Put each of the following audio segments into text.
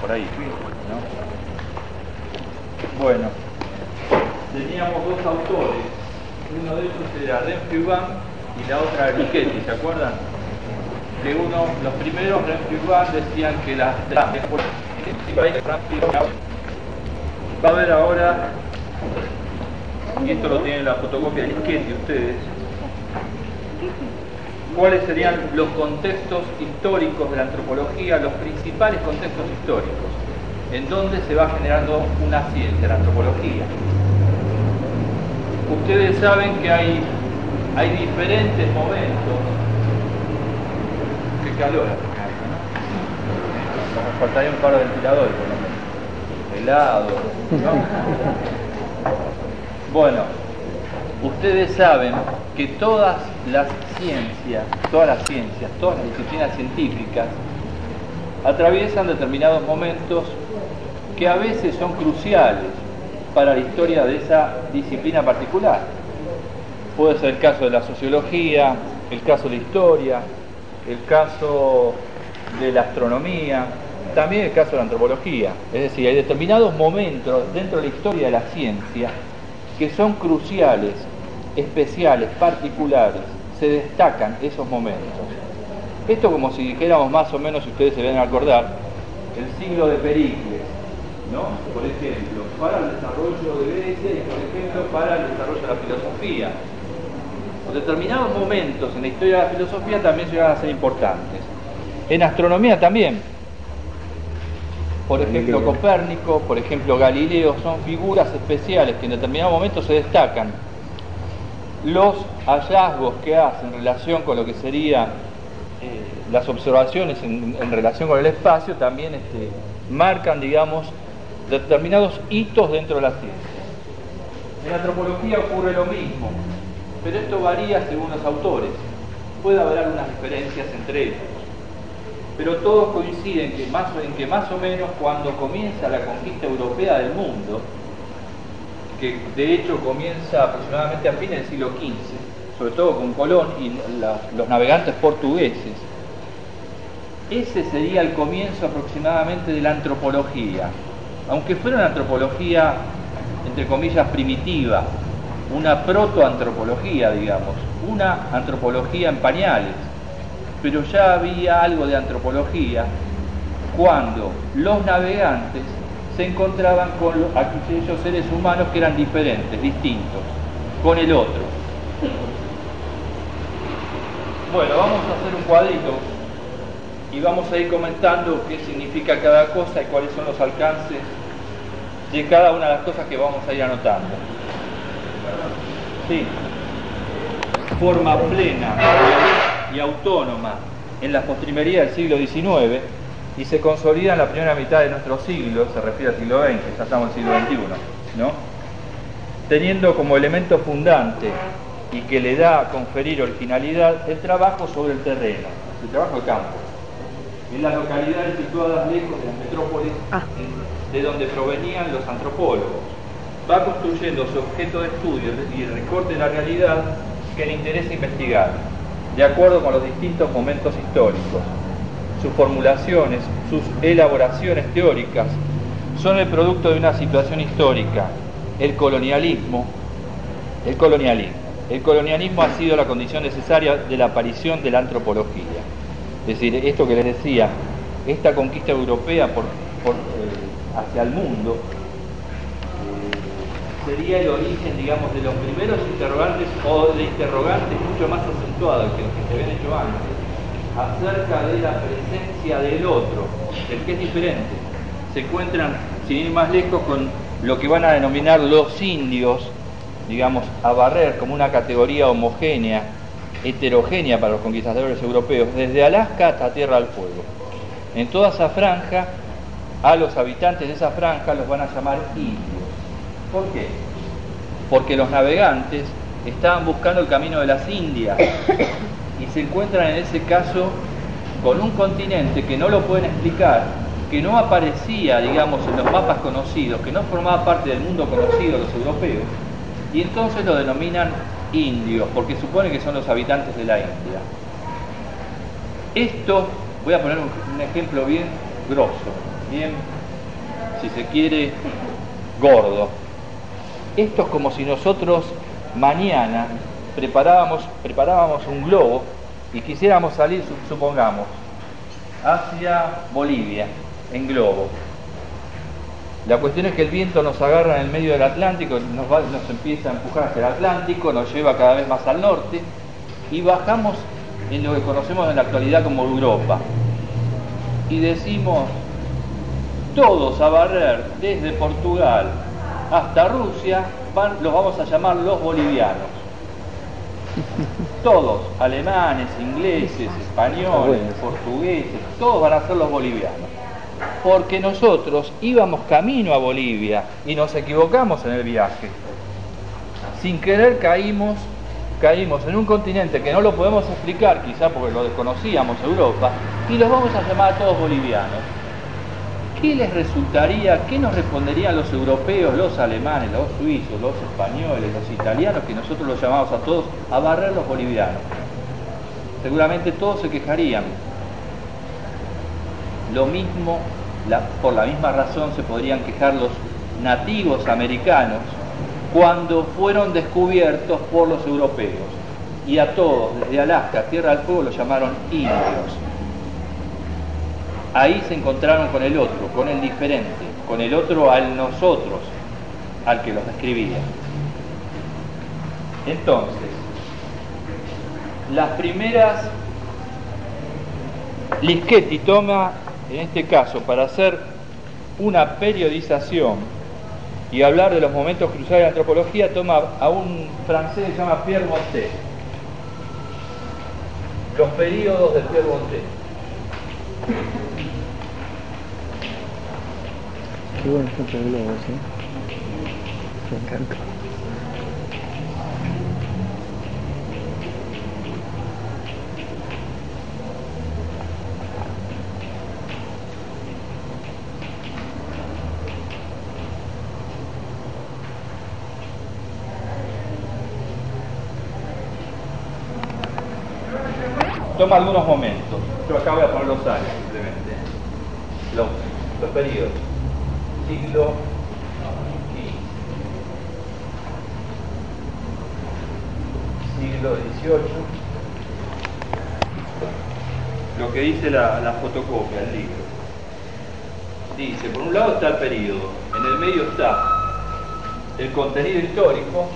por ahí, ¿no? Bueno, teníamos dos autores, uno de ellos era Ren-Fubin y la otra Richetti, ¿se acuerdan? Que los primeros Ren-Fubin decían que las va a ver ahora, y esto lo tienen en la fotocopia de Richetti ustedes, cuáles serían los contextos históricos de la antropología, los principales contextos históricos, en donde se va generando una ciencia, la antropología. Ustedes saben que hay diferentes momentos. Qué calor hace, ¿no? Nos faltaría un par de ventiladores, por lo menos. Helado, ¿no? Bueno, ustedes saben que todas las ciencias, todas las disciplinas científicas, atraviesan determinados momentos que a veces son cruciales para la historia de esa disciplina particular. Puede ser el caso de la sociología, el caso de la historia, el caso de la astronomía, también el caso de la antropología. Es decir, hay determinados momentos dentro de la historia de la ciencia que son cruciales, especiales, particulares, se destacan esos momentos. Esto como si dijéramos más o menos, si ustedes se deben acordar, el siglo de Pericles, ¿no? Por ejemplo, para el desarrollo de Grecia y por ejemplo para el desarrollo de la filosofía. Determinados momentos en la historia de la filosofía también llegan a ser importantes. En astronomía también. Por ejemplo, Copérnico, por ejemplo, Galileo, son figuras especiales que en determinados momentos se destacan. Los hallazgos que hacen en relación con lo que sería las observaciones en relación con el espacio también marcan, digamos, determinados hitos dentro de la ciencia. En la antropología ocurre lo mismo, pero esto varía según los autores. Puede haber algunas diferencias entre ellos, pero todos coinciden en que más o menos cuando comienza la conquista europea del mundo, que de hecho comienza aproximadamente a fines del siglo XV, sobre todo con Colón y los navegantes portugueses, ese sería el comienzo aproximadamente de la antropología, aunque fuera una antropología entre comillas primitiva, una protoantropología, digamos, una antropología en pañales, pero ya había algo de antropología cuando los navegantes se encontraban con aquellos seres humanos que eran diferentes, distintos, con el otro. Bueno, vamos a hacer un cuadrito y vamos a ir comentando qué significa cada cosa y cuáles son los alcances de cada una de las cosas que vamos a ir anotando. Sí. Forma plena y autónoma en la postrimería del siglo XIX y se consolida en la primera mitad de nuestro siglo, se refiere al siglo XX, ya estamos en el siglo XXI, ¿no? Teniendo como elemento fundante y que le da a conferir originalidad el trabajo sobre el terreno, el trabajo de campo, en las localidades situadas lejos de las metrópolis de donde provenían los antropólogos. Va construyendo su objeto de estudio y el recorte de la realidad que le interesa investigar, de acuerdo con los distintos momentos históricos. Sus formulaciones, sus elaboraciones teóricas son el producto de una situación histórica. El colonialismo ha sido la condición necesaria de la aparición de la antropología. Es decir, esto que les decía, esta conquista europea hacia el mundo sería el origen, digamos, de los primeros interrogantes o de interrogantes mucho más acentuados que los que se habían hecho antes acerca de la presencia del otro, del que es diferente. Se encuentran, sin ir más lejos, con lo que van a denominar los indios, digamos, a barrer como una categoría homogénea, heterogénea para los conquistadores europeos, desde Alaska hasta Tierra del Fuego. En toda esa franja, a los habitantes de esa franja los van a llamar indios. ¿Por qué? Porque los navegantes estaban buscando el camino de las Indias y se encuentran en ese caso con un continente que no lo pueden explicar, que no aparecía, digamos, en los mapas conocidos, que no formaba parte del mundo conocido, los europeos, y entonces lo denominan indios, porque supone que son los habitantes de la India. Esto, voy a poner un ejemplo bien grosso, bien, si se quiere, gordo. Esto es como si nosotros mañana preparábamos un globo y quisiéramos salir, supongamos, hacia Bolivia, en globo. La cuestión es que el viento nos agarra en el medio del Atlántico, nos empieza a empujar hacia el Atlántico, nos lleva cada vez más al norte y bajamos en lo que conocemos en la actualidad como Europa. Y decimos, todos a barrer desde Portugal hasta Rusia, los vamos a llamar los bolivianos. Todos, alemanes, ingleses, españoles, portugueses, todos van a ser los bolivianos. Porque nosotros íbamos camino a Bolivia y nos equivocamos en el viaje. Sin querer caímos en un continente que no lo podemos explicar, quizá porque lo desconocíamos, Europa, y los vamos a llamar a todos bolivianos. ¿Qué les resultaría, qué nos responderían los europeos, los alemanes, los suizos, los españoles, los italianos, que nosotros los llamamos a todos a barrer los bolivianos? Seguramente todos se quejarían. Lo mismo, por la misma razón se podrían quejar los nativos americanos cuando fueron descubiertos por los europeos. Y a todos, desde Alaska a Tierra del Fuego, los llamaron indios. Ahí se encontraron con el otro, con el diferente, con el otro al nosotros, al que los describía. Entonces, las primeras, Lischetti toma, en este caso, para hacer una periodización y hablar de los momentos cruciales de la antropología, toma a un francés que se llama Pierre Montet. Los períodos de Pierre Montet. Qué bueno está el globo, ¿sí? Me encanta. Toma algunos momentos. Yo acá voy a poner los años simplemente. Los periodos. Siglo XV, siglo XVIII, lo que dice la fotocopia, el libro. Dice, por un lado está el periodo, en el medio está el contenido histórico,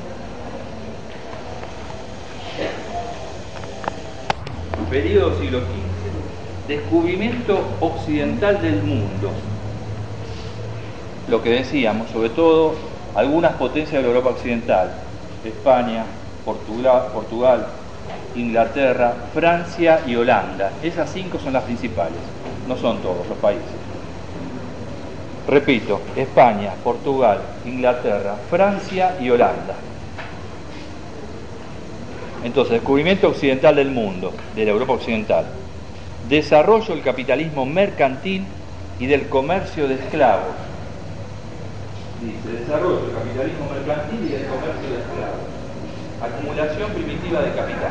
periodo siglo XV, descubrimiento occidental del mundo. Lo que decíamos, sobre todo algunas potencias de la Europa occidental, España, Portugal, Inglaterra, Francia y Holanda. Esas 5 son las principales, no son todos los países. Repito, España, Portugal, Inglaterra, Francia y Holanda. Entonces, descubrimiento occidental del mundo, de la Europa occidental. Desarrollo del capitalismo mercantil y del comercio de esclavos. Dice, desarrollo del capitalismo mercantil y del comercio de esclavos. Acumulación primitiva de capital.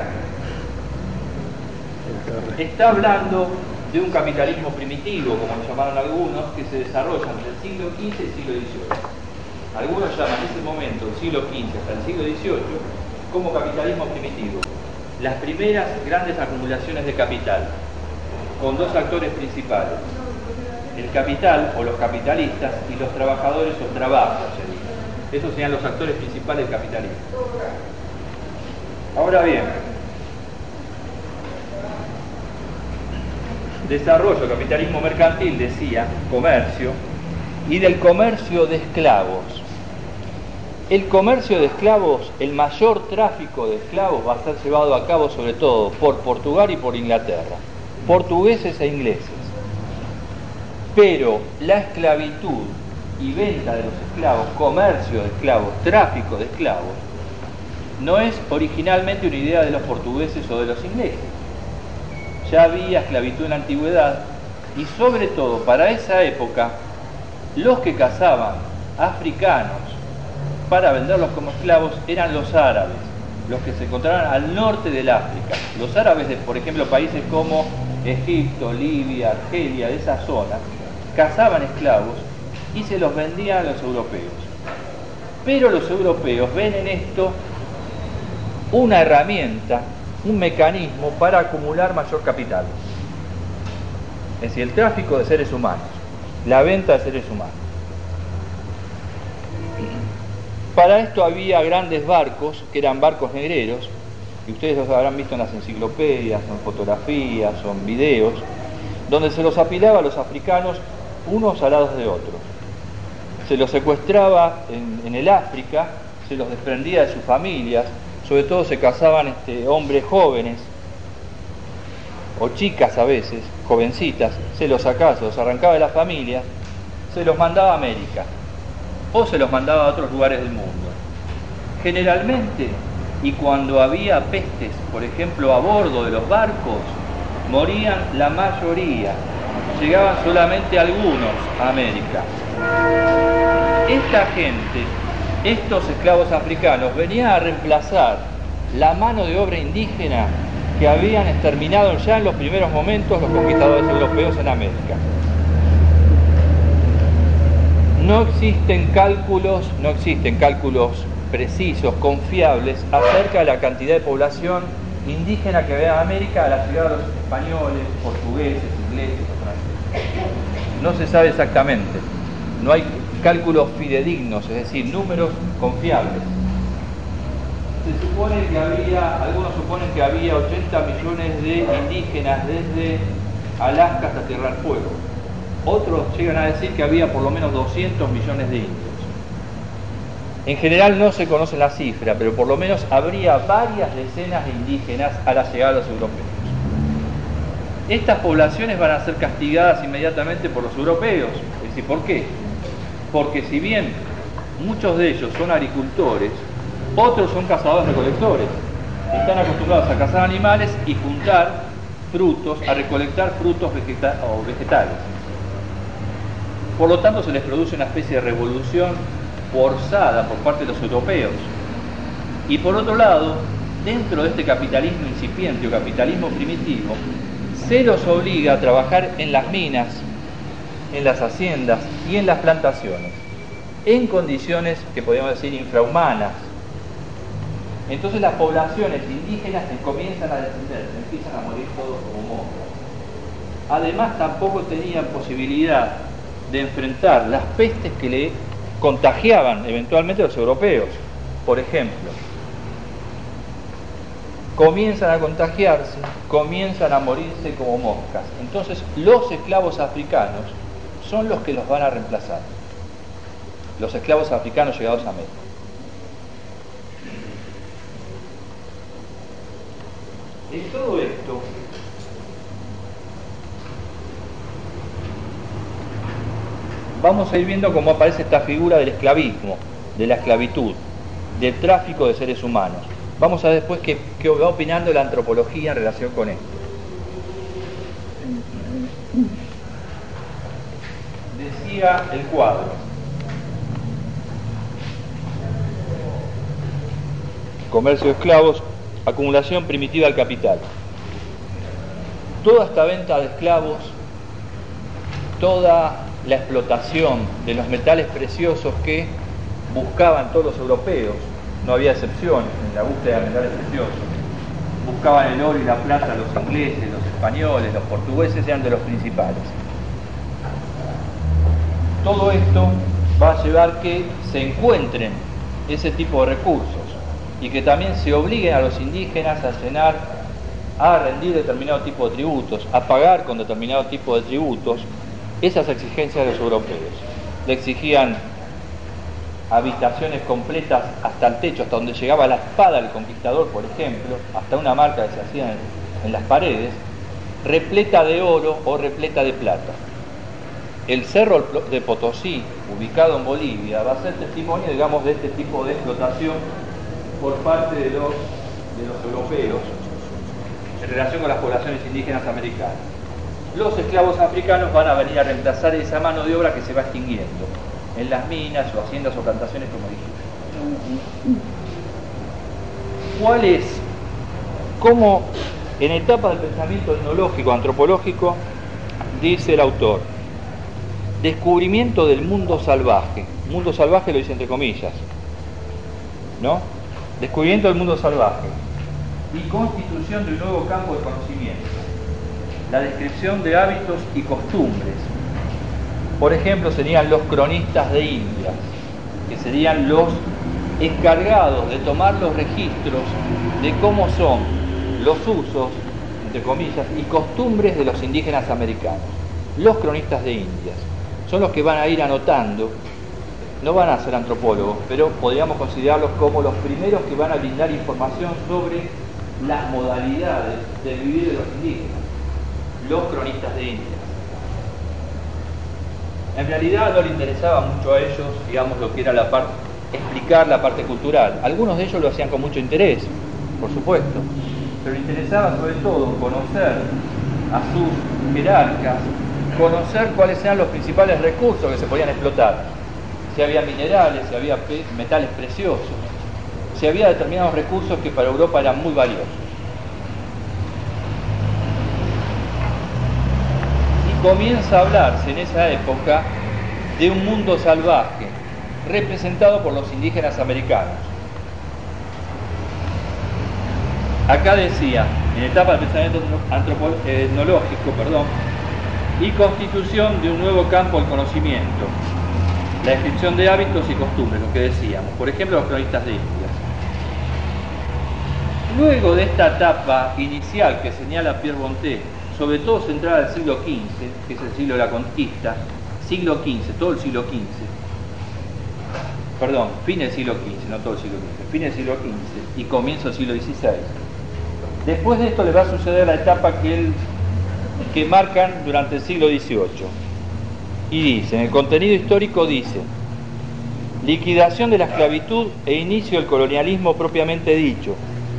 Está hablando de un capitalismo primitivo, como lo llamaron algunos, que se desarrolla entre el siglo XV y el siglo XVIII. Algunos llaman ese momento, el siglo XV hasta el siglo XVIII, como capitalismo primitivo. Las primeras grandes acumulaciones de capital, con 2 actores principales. El capital o los capitalistas y los trabajadores o trabajos. Esos serían los actores principales del capitalismo. Ahora bien, desarrollo, capitalismo mercantil, decía, comercio, y del comercio de esclavos. El comercio de esclavos, el mayor tráfico de esclavos va a ser llevado a cabo sobre todo por Portugal y por Inglaterra, portugueses e ingleses. Pero la esclavitud y venta de los esclavos, comercio de esclavos, tráfico de esclavos, no es originalmente una idea de los portugueses o de los ingleses. Ya había esclavitud en la antigüedad y sobre todo para esa época los que cazaban africanos para venderlos como esclavos eran los árabes, los que se encontraban al norte del África. Los árabes de, por ejemplo, países como Egipto, Libia, Argelia, de esa zona, cazaban esclavos y se los vendían a los europeos. Pero los europeos ven en esto una herramienta, un mecanismo para acumular mayor capital. Es decir, el tráfico de seres humanos, la venta de seres humanos. Para esto había grandes barcos, que eran barcos negreros, y ustedes los habrán visto en las enciclopedias, o en fotografías, o en videos, donde se los apilaba a los africanos unos al lado de otros. Se los secuestraba en el África, se los desprendía de sus familias, sobre todo se casaban hombres jóvenes, o chicas a veces, jovencitas, se los sacaba, se los arrancaba de la familia, se los mandaba a América, o se los mandaba a otros lugares del mundo. Generalmente, y cuando había pestes, por ejemplo, a bordo de los barcos, morían la mayoría, llegaban solamente algunos a América. Esta gente, estos esclavos africanos, venían a reemplazar la mano de obra indígena que habían exterminado ya en los primeros momentos los conquistadores europeos en América. No existen cálculos precisos, confiables, acerca de la cantidad de población indígena que había en América a la llegada de los españoles, portugueses, ingleses, franceses. No se sabe exactamente, no hay cálculos fidedignos, es decir, números confiables. Se supone que algunos suponen que había 80 millones de indígenas desde Alaska hasta Tierra del Fuego. Otros llegan a decir que había por lo menos 200 millones de indios. En general no se conoce la cifra, pero por lo menos habría varias decenas de indígenas a la llegada de los europeos. Estas poblaciones van a ser castigadas inmediatamente por los europeos. Es decir, ¿por qué? Porque si bien muchos de ellos son agricultores, otros son cazadores-recolectores. Están acostumbrados a cazar animales y juntar frutos, a recolectar frutos vegetales. Por lo tanto, se les produce una especie de revolución forzada por parte de los europeos. Y por otro lado, dentro de este capitalismo incipiente o capitalismo primitivo, se los obliga a trabajar en las minas, en las haciendas y en las plantaciones, en condiciones que podríamos decir infrahumanas. Entonces las poblaciones indígenas comienzan a descender, empiezan a morir todos como monstruos. Además, tampoco tenían posibilidad de enfrentar las pestes que le contagiaban eventualmente los europeos. Por ejemplo, comienzan a contagiarse, comienzan a morirse como moscas. Entonces los esclavos africanos son los que los van a reemplazar, los esclavos africanos llegados a América. En todo esto, vamos a ir viendo cómo aparece esta figura del esclavismo, de la esclavitud, del tráfico de seres humanos. Vamos a ver después qué va opinando la antropología en relación con esto. Decía el cuadro: comercio de esclavos, acumulación primitiva del capital. Toda esta venta de esclavos, toda la explotación de los metales preciosos que buscaban todos los europeos, no había excepción en la búsqueda de metales preciosos, buscaban el oro y la plata los ingleses, los españoles, los portugueses, eran de los principales. Todo esto va a llevar que se encuentren ese tipo de recursos y que también se obliguen a los indígenas a rendir determinado tipo de tributos, a pagar con determinado tipo de tributos esas exigencias de los europeos. Le exigían habitaciones completas hasta el techo, hasta donde llegaba la espada del conquistador, por ejemplo, hasta una marca que se hacía en las paredes, repleta de oro o repleta de plata. El cerro de Potosí, ubicado en Bolivia, va a ser testimonio, digamos, de este tipo de explotación por parte de los europeos en relación con las poblaciones indígenas americanas. Los esclavos africanos van a venir a reemplazar esa mano de obra que se va extinguiendo en las minas o haciendas o plantaciones, como dijimos. ¿Cuál es? ¿Cómo en etapas del pensamiento etnológico, antropológico, dice el autor? descubrimiento del mundo salvaje. Mundo salvaje lo dice entre comillas, ¿no? Descubrimiento del mundo salvaje y constitución de un nuevo campo de conocimiento. La descripción de hábitos y costumbres. Por ejemplo, serían los cronistas de Indias, que serían los encargados de tomar los registros de cómo son los usos, entre comillas, y costumbres de los indígenas americanos. Los cronistas de Indias son los que van a ir anotando, no van a ser antropólogos, pero podríamos considerarlos como los primeros que van a brindar información sobre las modalidades del vivir de los indígenas, los cronistas de Indias. En realidad no le interesaba mucho a ellos, digamos, lo que era la parte, explicar la parte cultural. Algunos de ellos lo hacían con mucho interés, por supuesto, pero le interesaba sobre todo conocer a sus jerarcas, conocer cuáles eran los principales recursos que se podían explotar, si había minerales, si había metales preciosos, si había determinados recursos que para Europa eran muy valiosos. Y comienza a hablarse en esa época de un mundo salvaje representado por los indígenas americanos. Acá decía, en etapa del pensamiento etnológico, y constitución de un nuevo campo del conocimiento, la descripción de hábitos y costumbres, lo que decíamos, por ejemplo, los cronistas de Indias. Luego de esta etapa inicial que señala Pierre Bonté, sobre todo centrada al siglo XV, que es el siglo de la conquista, siglo XV, todo el siglo XV, perdón, fin del siglo XV, no todo el siglo XV, fin del siglo XV y comienzo del siglo XVI. Después de esto le va a suceder la etapa que marcan durante el siglo XVIII. Y dice, en el contenido histórico dice, liquidación de la esclavitud e inicio del colonialismo propiamente dicho,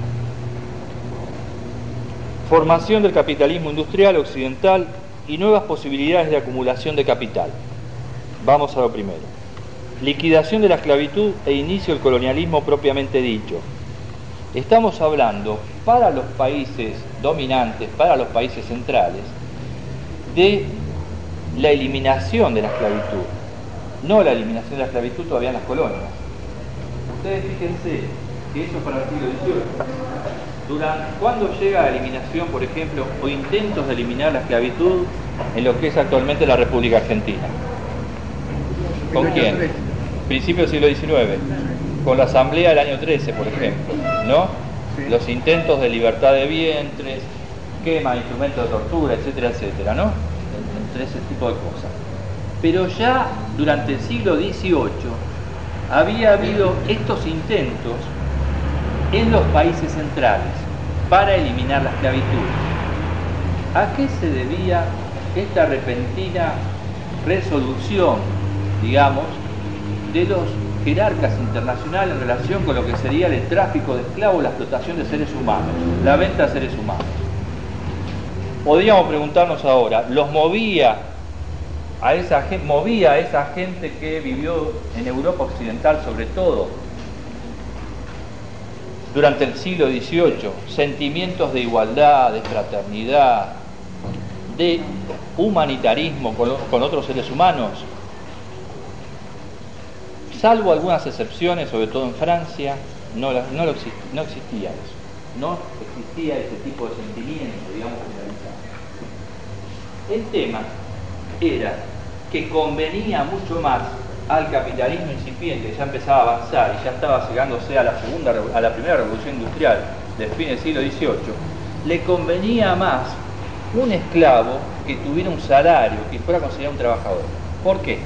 formación del capitalismo industrial occidental y nuevas posibilidades de acumulación de capital. Vamos a lo primero. Liquidación de la esclavitud e inicio del colonialismo propiamente dicho. Estamos hablando, para los países dominantes, para los países centrales, de la eliminación de la esclavitud, no la eliminación de la esclavitud todavía en las colonias. Ustedes fíjense que eso para el siglo XVIII. ¿Cuándo llega la eliminación, por ejemplo, o intentos de eliminar la esclavitud en lo que es actualmente la República Argentina? ¿Con quién? Principio del siglo XIX, con la Asamblea del año 13, por ejemplo, ¿no? Sí. Los intentos de libertad de vientres, quema de instrumentos de tortura, etcétera, etcétera, ¿no? Entre ese tipo de cosas. Pero ya durante el siglo XVIII había habido estos intentos en los países centrales para eliminar la esclavitud. ¿A qué se debía esta repentina resolución, digamos, de los jerarcas internacionales en relación con lo que sería el tráfico de esclavos, la explotación de seres humanos, la venta de seres humanos? Podríamos preguntarnos ahora, ¿los movía a esa gente que vivió en Europa Occidental sobre todo durante el siglo XVIII, sentimientos de igualdad, de fraternidad, de humanitarismo con otros seres humanos? Salvo algunas excepciones, sobre todo en Francia, no existía eso. No existía ese tipo de sentimiento, digamos, generalizado. El tema era que convenía mucho más al capitalismo incipiente, que ya empezaba a avanzar y ya estaba llegándose a la primera revolución industrial del fin del siglo XVIII, le convenía más un esclavo que tuviera un salario, que fuera considerado un trabajador. ¿Por qué?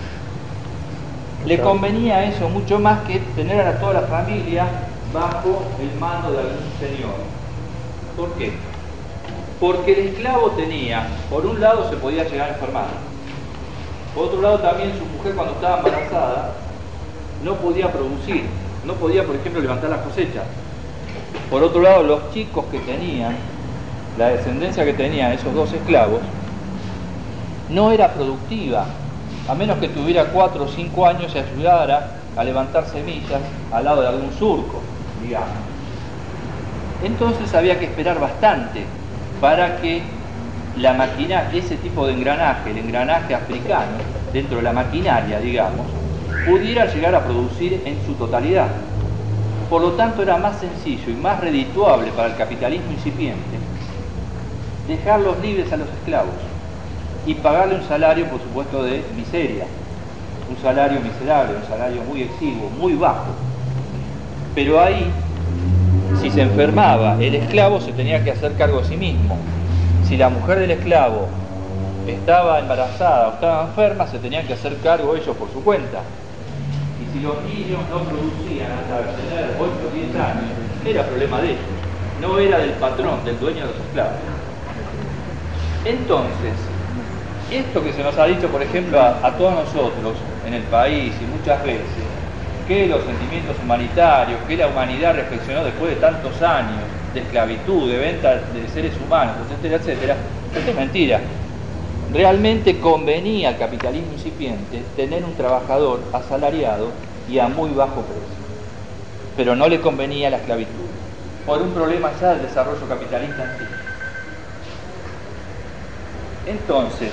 Le convenía eso mucho más que tener a toda la familia bajo el mando de algún señor. ¿Por qué? Porque el esclavo tenía, por un lado se podía llegar a enfermar, por otro lado también su mujer cuando estaba embarazada no podía producir, no podía, por ejemplo, levantar las cosechas. Por otro lado, los chicos que tenían, la descendencia que tenían esos dos esclavos, no era productiva, a menos que tuviera 4 o 5 años y ayudara a levantar semillas al lado de algún surco, digamos. Entonces había que esperar bastante para que la máquina, ese tipo de engranaje, el engranaje africano, dentro de la maquinaria, digamos, pudiera llegar a producir en su totalidad. Por lo tanto, era más sencillo y más redituable para el capitalismo incipiente dejarlos libres a los esclavos y pagarle un salario, por supuesto, de miseria, un salario miserable, un salario muy exiguo, muy bajo. Pero ahí, si se enfermaba el esclavo, se tenía que hacer cargo de sí mismo. Si la mujer del esclavo estaba embarazada o estaba enferma, se tenían que hacer cargo ellos por su cuenta. Y si los niños no producían hasta tener 8 o 10 años, era problema de ellos, no era del patrón, del dueño de los esclavos. Entonces, esto que se nos ha dicho, por ejemplo, a todos nosotros en el país y muchas veces, que los sentimientos humanitarios, que la humanidad reflexionó después de tantos años de esclavitud, de venta de seres humanos, etcétera, etcétera, esto es mentira. Realmente convenía al capitalismo incipiente tener un trabajador asalariado y a muy bajo precio, pero no le convenía la esclavitud, por un problema ya del desarrollo capitalista en sí. Entonces,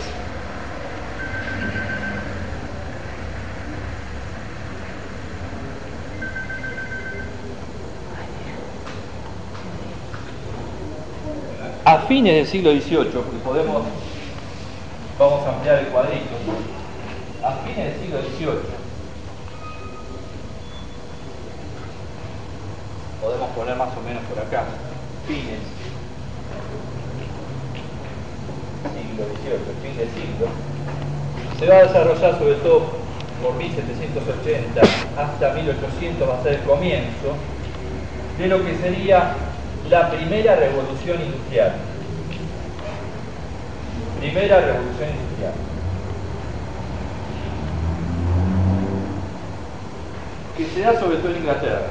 a fines del siglo XVIII, porque vamos a ampliar el cuadrito, a fines del siglo XVIII, podemos poner más o menos por acá, fines siglo XVIII, fin del siglo, se va a desarrollar sobre todo por 1780 hasta 1800, va a ser el comienzo de lo que sería la primera revolución industrial. Primera revolución industrial. Que se da sobre todo en Inglaterra.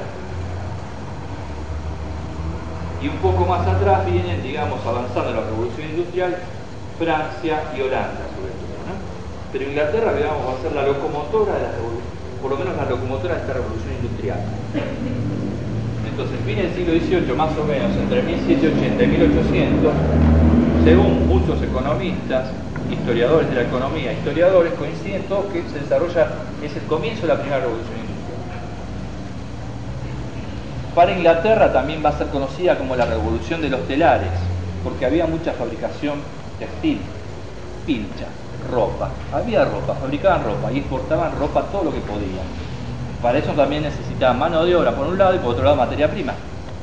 Y un poco más atrás vienen, digamos, avanzando la revolución industrial, Francia y Holanda, sobre todo, ¿no? Pero Inglaterra, digamos, va a ser la locomotora de la revolución, por lo menos la locomotora de esta revolución industrial. Entonces, fin del siglo XVIII, más o menos, entre 1780 y 1800, según muchos economistas, historiadores de la economía, historiadores, coinciden todos que se desarrolla, es el comienzo de la primera revolución industrial. Para Inglaterra también va a ser conocida como la revolución de los telares, porque había mucha fabricación textil, pilcha, ropa. Había ropa, fabricaban ropa y exportaban ropa todo lo que podían. Para eso también necesitaban mano de obra por un lado y por otro lado materia prima.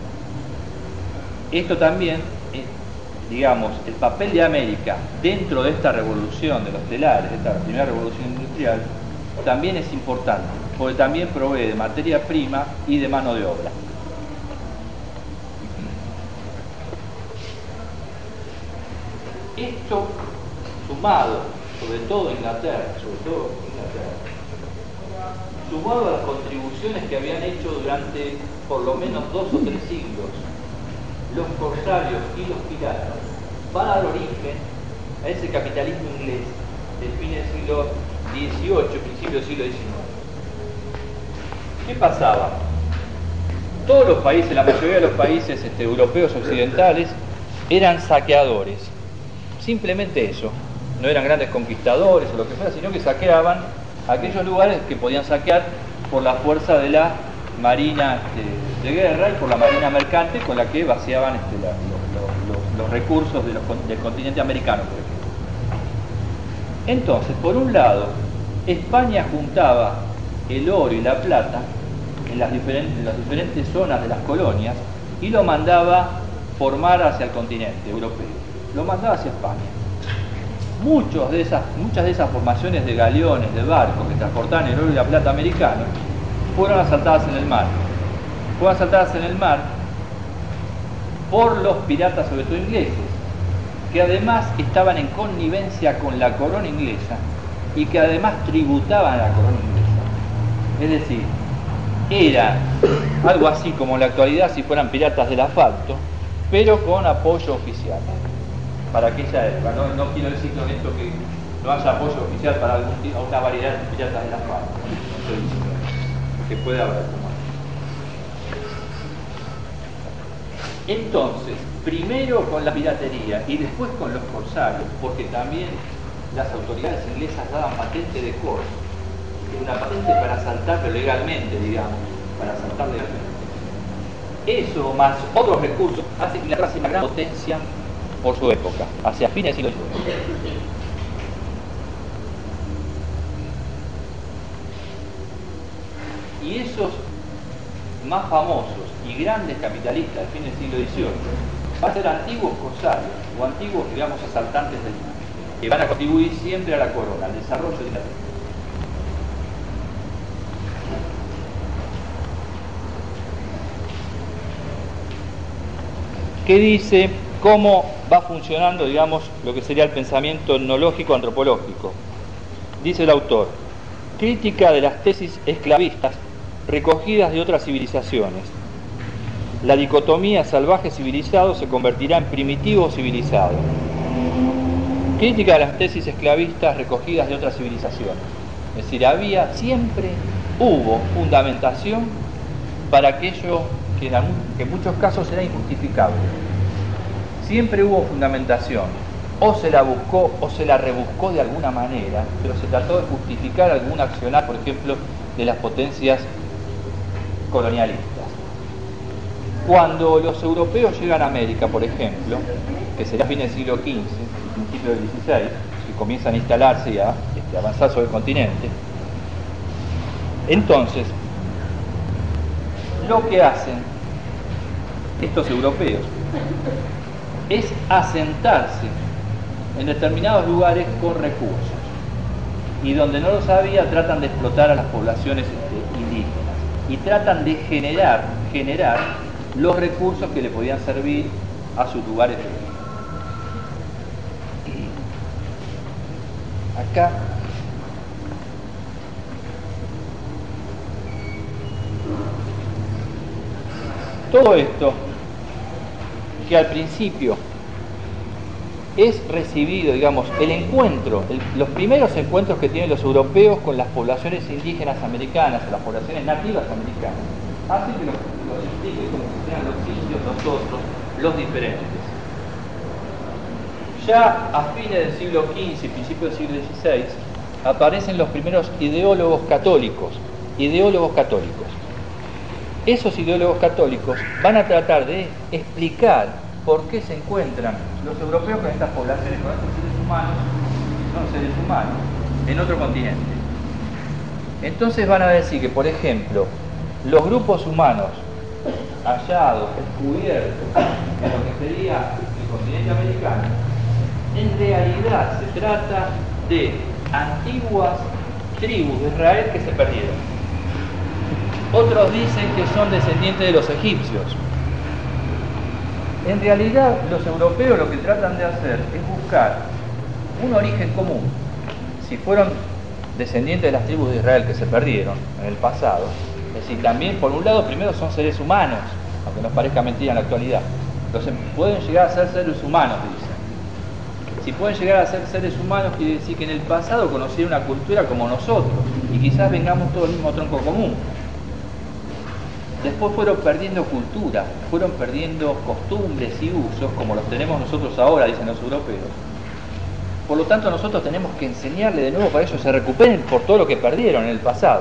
Esto también, digamos, el papel de América dentro de esta revolución de los telares, de esta primera revolución industrial, también es importante, porque también provee de materia prima y de mano de obra. Esto sumado, sobre todo Inglaterra, sumado a las contribuciones que habían hecho durante por lo menos 2 o 3 siglos los corsarios y los piratas, va a dar origen a ese capitalismo inglés del fin del siglo XVIII, principio del siglo XIX. ¿Qué pasaba? Todos los países, la mayoría de los países europeos occidentales, eran saqueadores. Simplemente eso. No eran grandes conquistadores o lo que fuera, sino que saqueaban aquellos lugares que podían saquear por la fuerza de la marina de guerra y por la marina mercante con la que vaciaban los recursos del continente americano, por ejemplo. Entonces, por un lado, España juntaba el oro y la plata en las diferentes zonas de las colonias y lo mandaba formar hacia el continente europeo. Lo mandaba hacia España. Muchas de esas formaciones de galeones, de barcos que transportaban el oro y la plata americano, fueron asaltadas en el mar. Fueron asaltadas en el mar por los piratas, sobre todo ingleses, que además estaban en connivencia con la corona inglesa y que además tributaban a la corona inglesa. Es decir, era algo así como en la actualidad si fueran piratas del asfalto, pero con apoyo oficial. Para aquella época, no quiero decir con esto que no haya apoyo oficial para una variedad de piratas del asfalto, no estoy diciendo que puede haber. Entonces, primero con la piratería y después con los corsarios, porque también las autoridades inglesas daban patente de corso, una patente para asaltar, pero legalmente, digamos, para asaltar legalmente. Eso, más otros recursos, hace que Inglaterra sea una gran potencia por su época, hacia fines del siglo XIX. Y esos más famosos y grandes capitalistas del fin del siglo XVIII van a ser antiguos corsarios o antiguos, digamos, asaltantes del mar, que van a contribuir siempre a la corona, al desarrollo de la tierra. ¿Qué dice? ¿Cómo va funcionando, digamos, lo que sería el pensamiento etnológico antropológico? Dice el autor: crítica de las tesis esclavistas recogidas de otras civilizaciones. La dicotomía salvaje-civilizado se convertirá en primitivo-civilizado. Crítica de las tesis esclavistas recogidas de otras civilizaciones. Es decir, hubo fundamentación para aquello que en muchos casos era injustificable. Siempre hubo fundamentación. O se la buscó o se la rebuscó de alguna manera, pero se trató de justificar algún accionar, por ejemplo, de las potencias colonialistas. Cuando los europeos llegan a América, por ejemplo, que será a fines del siglo XV, principio del XVI, que comienzan a instalarse y a avanzar sobre el continente, entonces, lo que hacen estos europeos es asentarse en determinados lugares con recursos, y donde no los había tratan de explotar a las poblaciones indígenas y tratan de generar los recursos que le podían servir a sus lugares de origen. Acá todo esto que al principio es recibido, digamos, el encuentro, los primeros encuentros que tienen los europeos con las poblaciones indígenas americanas, o las poblaciones nativas americanas, hace que los explique como si sean los indios, nosotros, los diferentes. Ya a fines del siglo XV y principios del siglo XVI aparecen los primeros ideólogos católicos. Esos ideólogos católicos van a tratar de explicar por qué se encuentran los europeos con estas poblaciones, con estos seres humanos, son seres humanos, en otro continente. Entonces van a decir que, por ejemplo, los grupos humanos hallados, descubiertos en lo que sería el continente americano, en realidad se trata de antiguas tribus de Israel que se perdieron. Otros dicen que son descendientes de los egipcios. En realidad, los europeos lo que tratan de hacer es buscar un origen común. Si fueron descendientes de las tribus de Israel que se perdieron en el pasado, es decir, también por un lado primero son seres humanos, aunque nos parezca mentira en la actualidad. Entonces pueden llegar a ser seres humanos, dicen. Si pueden llegar a ser seres humanos, quiere decir que en el pasado conocieron una cultura como nosotros y quizás vengamos todos el mismo tronco común. Después fueron perdiendo cultura, fueron perdiendo costumbres y usos como los tenemos nosotros ahora, dicen los europeos. Por lo tanto, nosotros tenemos que enseñarle de nuevo para que ellos se recuperen por todo lo que perdieron en el pasado.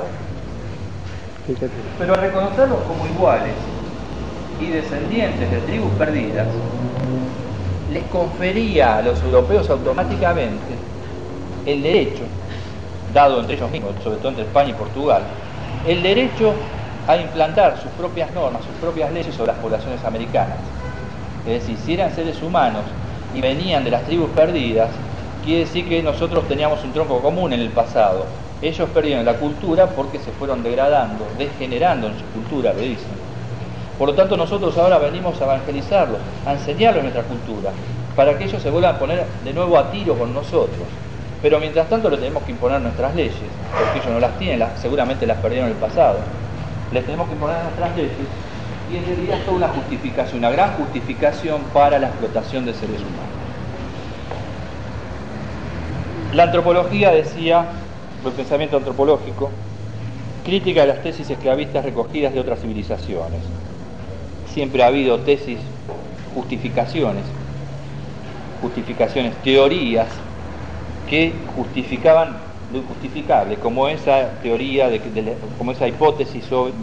Pero reconocerlos como iguales y descendientes de tribus perdidas les confería a los europeos automáticamente el derecho, dado entre ellos mismos, sobre todo entre España y Portugal, el derecho a implantar sus propias normas, sus propias leyes sobre las poblaciones americanas. Es decir, si eran seres humanos y venían de las tribus perdidas, quiere decir que nosotros teníamos un tronco común en el pasado. Ellos perdieron la cultura porque se fueron degradando, degenerando en su cultura, le dicen. Por lo tanto, nosotros ahora venimos a evangelizarlos, a enseñarles nuestra cultura, para que ellos se vuelvan a poner de nuevo a tiro con nosotros. Pero mientras tanto le tenemos que imponer nuestras leyes, porque ellos no las tienen, seguramente las perdieron en el pasado. Les tenemos que imponer nuestras leyes, y en realidad es toda una justificación, una gran justificación para la explotación de seres humanos. La antropología, decía, el pensamiento antropológico, crítica de las tesis esclavistas recogidas de otras civilizaciones. Siempre ha habido tesis, justificaciones, teorías que justificaban lo injustificable, como esa teoría, como esa hipótesis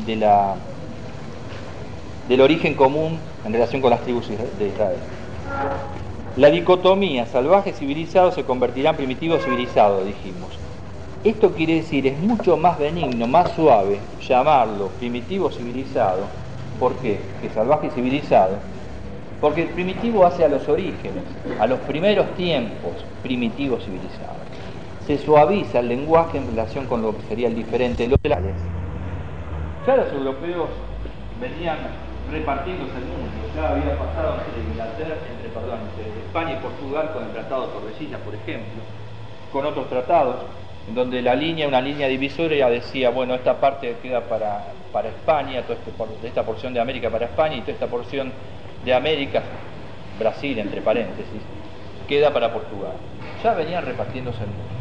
del origen común en relación con las tribus de Israel. La dicotomía salvaje-civilizado se convertirá en primitivo-civilizado, dijimos. Esto quiere decir, es mucho más benigno, más suave llamarlo primitivo-civilizado. ¿Por qué? Que salvaje y civilizado. Porque el primitivo hace a los orígenes, a los primeros tiempos, primitivo-civilizado. Se suaviza el lenguaje en relación con lo que sería el diferente. Ya los europeos venían repartiéndose el mundo, ya había pasado entre España y Portugal con el Tratado de Tordesillas, por ejemplo, con otros tratados, en donde una línea divisoria decía, bueno, esta parte queda para España, esta porción de América para España, y toda esta porción de América, Brasil entre paréntesis, queda para Portugal. Ya venían repartiéndose el mundo.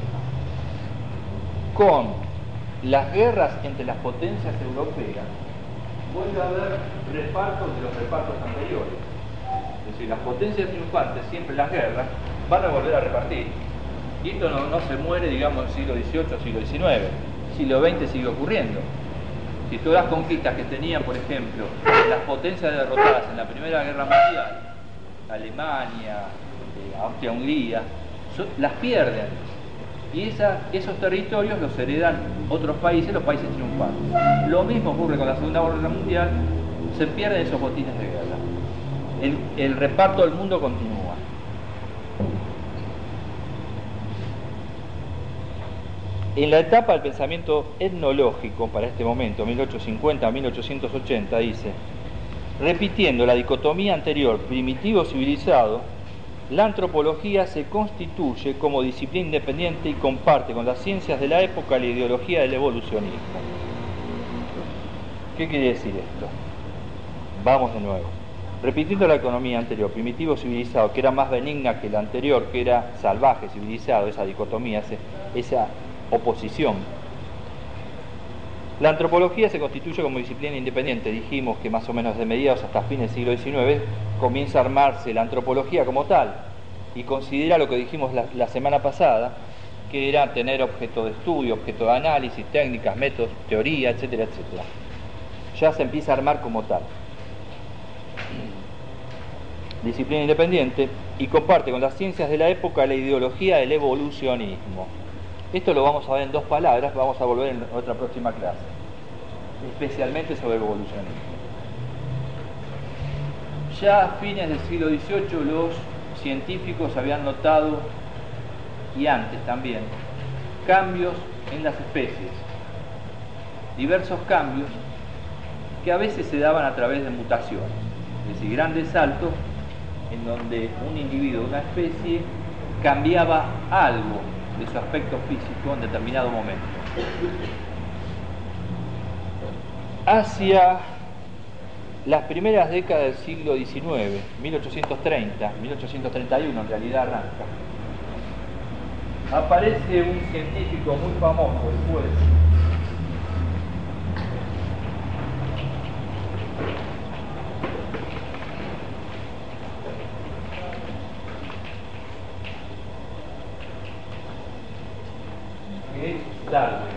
Con las guerras entre las potencias europeas, vuelve a haber repartos de los repartos anteriores. Es decir, las potencias triunfantes, siempre las guerras, van a volver a repartir. Y esto no se muere, digamos, en el siglo XVIII o siglo XIX. Siglo XX sigue ocurriendo. Si todas las conquistas que tenían, por ejemplo, las potencias derrotadas en la Primera Guerra Mundial, Alemania, Austria-Hungría, las pierden. Y esos territorios los heredan otros países, los países triunfantes. Lo mismo ocurre con la Segunda Guerra Mundial, se pierden esos botines de guerra. El reparto del mundo continúa. En la etapa del pensamiento etnológico, para este momento, 1850 a 1880, dice, repitiendo la dicotomía anterior, primitivo-civilizado, la antropología se constituye como disciplina independiente y comparte con las ciencias de la época la ideología del evolucionismo. ¿Qué quiere decir esto? Vamos de nuevo. Repitiendo la economía anterior, primitivo-civilizado, que era más benigna que la anterior, que era salvaje-civilizado, esa dicotomía, esa oposición. La antropología se constituye como disciplina independiente. Dijimos que más o menos de mediados hasta fines del siglo XIX comienza a armarse la antropología como tal y considera lo que dijimos la semana pasada, que era tener objeto de estudio, objeto de análisis, técnicas, métodos, teoría, etcétera, etcétera. Ya se empieza a armar como tal. Disciplina independiente y comparte con las ciencias de la época la ideología del evolucionismo. Esto lo vamos a ver en dos palabras, vamos a volver en otra próxima clase, especialmente sobre el evolucionismo. Ya a fines del siglo XVIII los científicos habían notado, y antes también, cambios en las especies, diversos cambios que a veces se daban a través de mutaciones, es decir, grandes saltos en donde un individuo, una especie, cambiaba algo de su aspecto físico en determinado momento. Hacia las primeras décadas del siglo XIX, 1830, 1831 en realidad arranca, aparece un científico muy famoso después, que es Darwin.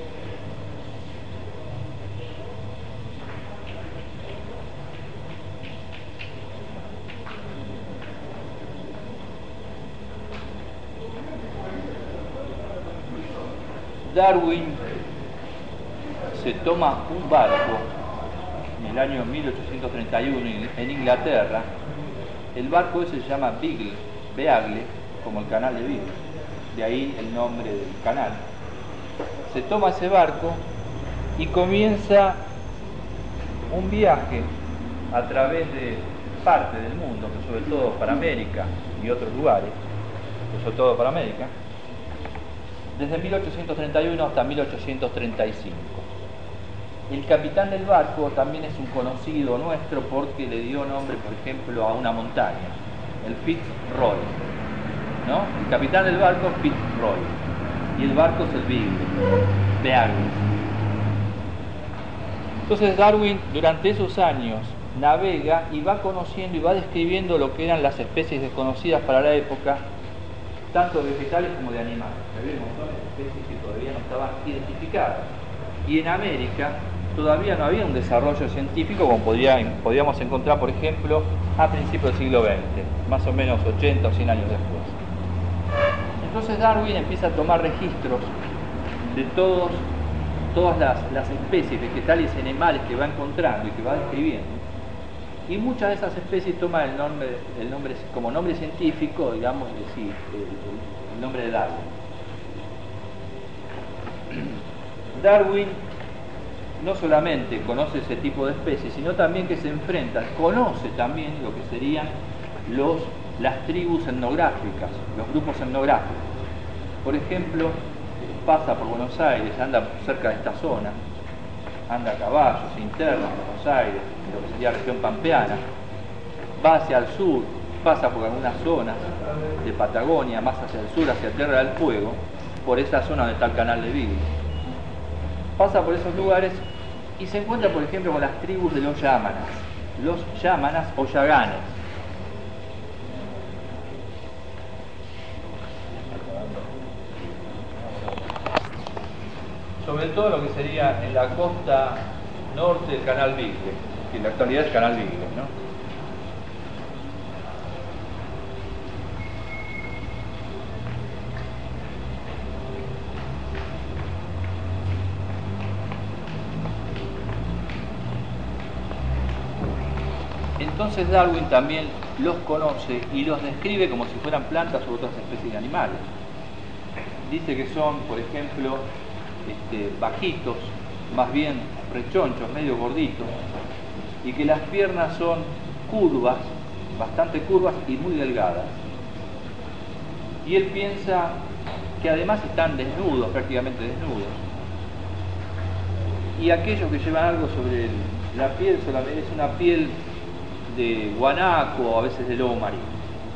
Darwin se toma un barco en el año 1831 en Inglaterra. El barco ese se llama Beagle, como el canal de Beagle, de ahí el nombre del canal. Se toma ese barco y comienza un viaje a través de parte del mundo, pero sobre todo para América y otros lugares, pero sobre todo para América, desde 1831 hasta 1835. El capitán del barco también es un conocido nuestro porque le dio nombre, por ejemplo, a una montaña, el Fitzroy, ¿no? El capitán del barco es Fitzroy y el barco es el Beagle. Entonces Darwin durante esos años navega y va conociendo y va describiendo lo que eran las especies desconocidas para la época tanto de vegetales como de animales. Había montones de especies que todavía no estaban identificadas. Y en América todavía no había un desarrollo científico como podríamos encontrar, por ejemplo, a principios del siglo XX, más o menos 80 o 100 años después. Entonces Darwin empieza a tomar registros de todas las especies vegetales y animales que va encontrando y que va describiendo. Y muchas de esas especies toman el nombre como nombre científico, digamos, el nombre de Darwin. Darwin no solamente conoce ese tipo de especies, sino también que se enfrenta, conoce también lo que serían las tribus etnográficas, los grupos etnográficos. Por ejemplo, pasa por Buenos Aires, anda cerca de esta zona, anda a caballo, se interna en Buenos Aires, en lo que sería la región pampeana, va hacia el sur, pasa por algunas zonas de Patagonia, más hacia el sur, hacia Tierra del Fuego, por esa zona donde está el canal de Beagle. Pasa por esos lugares y se encuentra, por ejemplo, con las tribus de los Yámanas o Yaganes. Sobre todo lo que sería en la costa norte del canal Beagle, que en la actualidad es el canal Beagle, ¿no? Entonces Darwin también los conoce y los describe como si fueran plantas u otras especies de animales. Dice que son, por ejemplo, bajitos, más bien rechonchos, medio gorditos, y que las piernas son curvas, bastante curvas y muy delgadas. Y él piensa que además están desnudos, prácticamente desnudos. Y aquellos que llevan algo sobre la piel solamente es una piel de guanaco o a veces de lobo marino.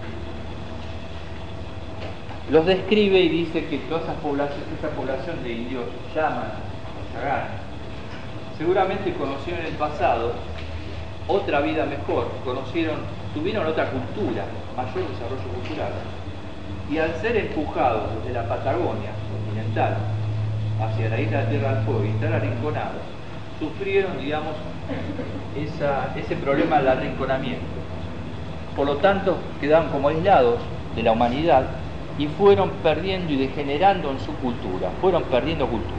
Los describe y dice que toda esa población de indios Yámanas o Yaganes seguramente conocieron en el pasado otra vida mejor, tuvieron otra cultura, mayor desarrollo cultural, y al ser empujados desde la Patagonia continental hacia la isla de Tierra del Fuego y estar arrinconados, sufrieron, digamos, ese problema del arrinconamiento. Por lo tanto, quedaron como aislados de la humanidad y fueron perdiendo y degenerando en su cultura, fueron perdiendo cultura.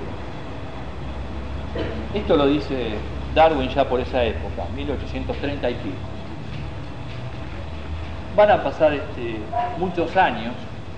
Esto lo dice Darwin ya por esa época, 1830 y pico. Van a pasar muchos años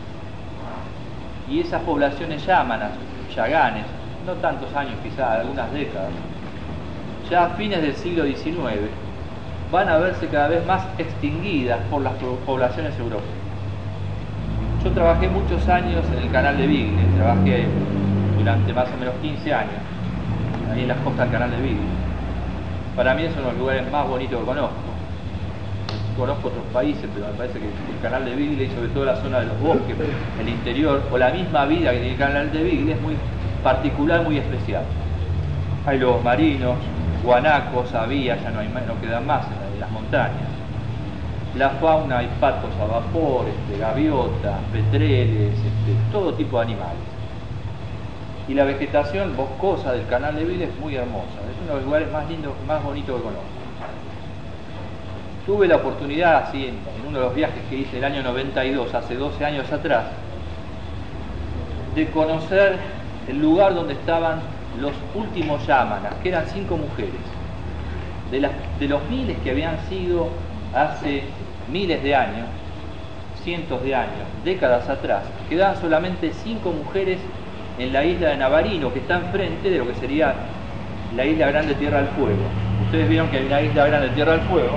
y esas poblaciones Yámanas, Yaganes, no tantos años, quizás algunas décadas, ya a fines del siglo XIX, van a verse cada vez más extinguidas por las poblaciones europeas. Yo trabajé muchos años en el canal de Beagle, trabajé durante más o menos 15 años, ahí en las costas del canal de Beagle. Para mí es uno de los lugares más bonitos que conozco. Conozco otros países, pero me parece que el canal de Beagle y sobre todo la zona de los bosques, el interior, o la misma vida que tiene el canal de Beagle es muy particular, muy especial. Hay lobos marinos, guanacos, había, ya no quedan más en las montañas. La fauna, hay patos a vapor, gaviotas, petreles, todo tipo de animales. Y la vegetación boscosa del canal de Beagle es muy hermosa, es uno de los lugares más lindos, más bonitos que conozco. Tuve la oportunidad, así en uno de los viajes que hice el año 92, hace 12 años atrás, de conocer el lugar donde estaban los últimos Yámanas, que eran 5 mujeres. De los miles que habían sido hace miles de años, cientos de años, décadas atrás, quedaban solamente 5 mujeres en la isla de Navarino, que está enfrente de lo que sería la isla grande Tierra del Fuego. Ustedes vieron que hay una isla grande Tierra del Fuego,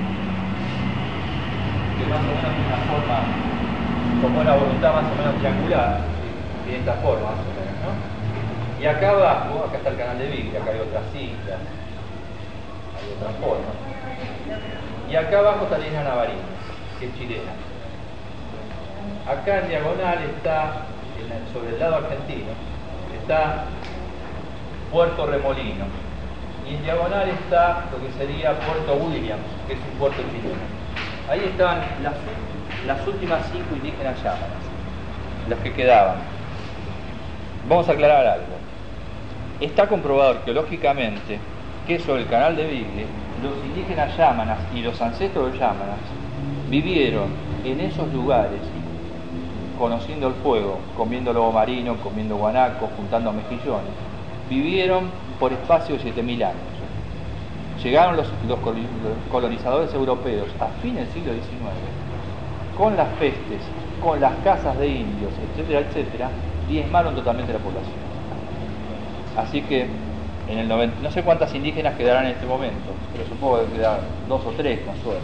que más o menos tiene una forma, como una voluntad más o menos triangular, tiene esta forma más o menos, ¿no? Y acá abajo, acá está el canal de Beagle, acá hay otras islas, hay otras formas. Y acá abajo está la isla Navarino, que es chilena. Acá en diagonal está, sobre el lado argentino, está Puerto Remolino. Y en diagonal está lo que sería Puerto Williams, que es un puerto chileno. Ahí estaban las últimas 5 indígenas Yámanas. los que quedaban. Vamos a aclarar algo. Está comprobado arqueológicamente que sobre el canal de Beagle, los indígenas yámanas y los ancestros de yámanas vivieron en esos lugares, conociendo el fuego, comiendo lobo marino, comiendo guanacos, juntando mejillones. Vivieron por espacio de 7.000 años. Llegaron los colonizadores europeos a fines del siglo XIX, con las pestes, con las casas de indios, etcétera, etcétera, diezmaron totalmente la población. Así que en el 90, no sé cuántas indígenas quedarán en este momento, pero supongo que quedarán 2 o 3 con suerte.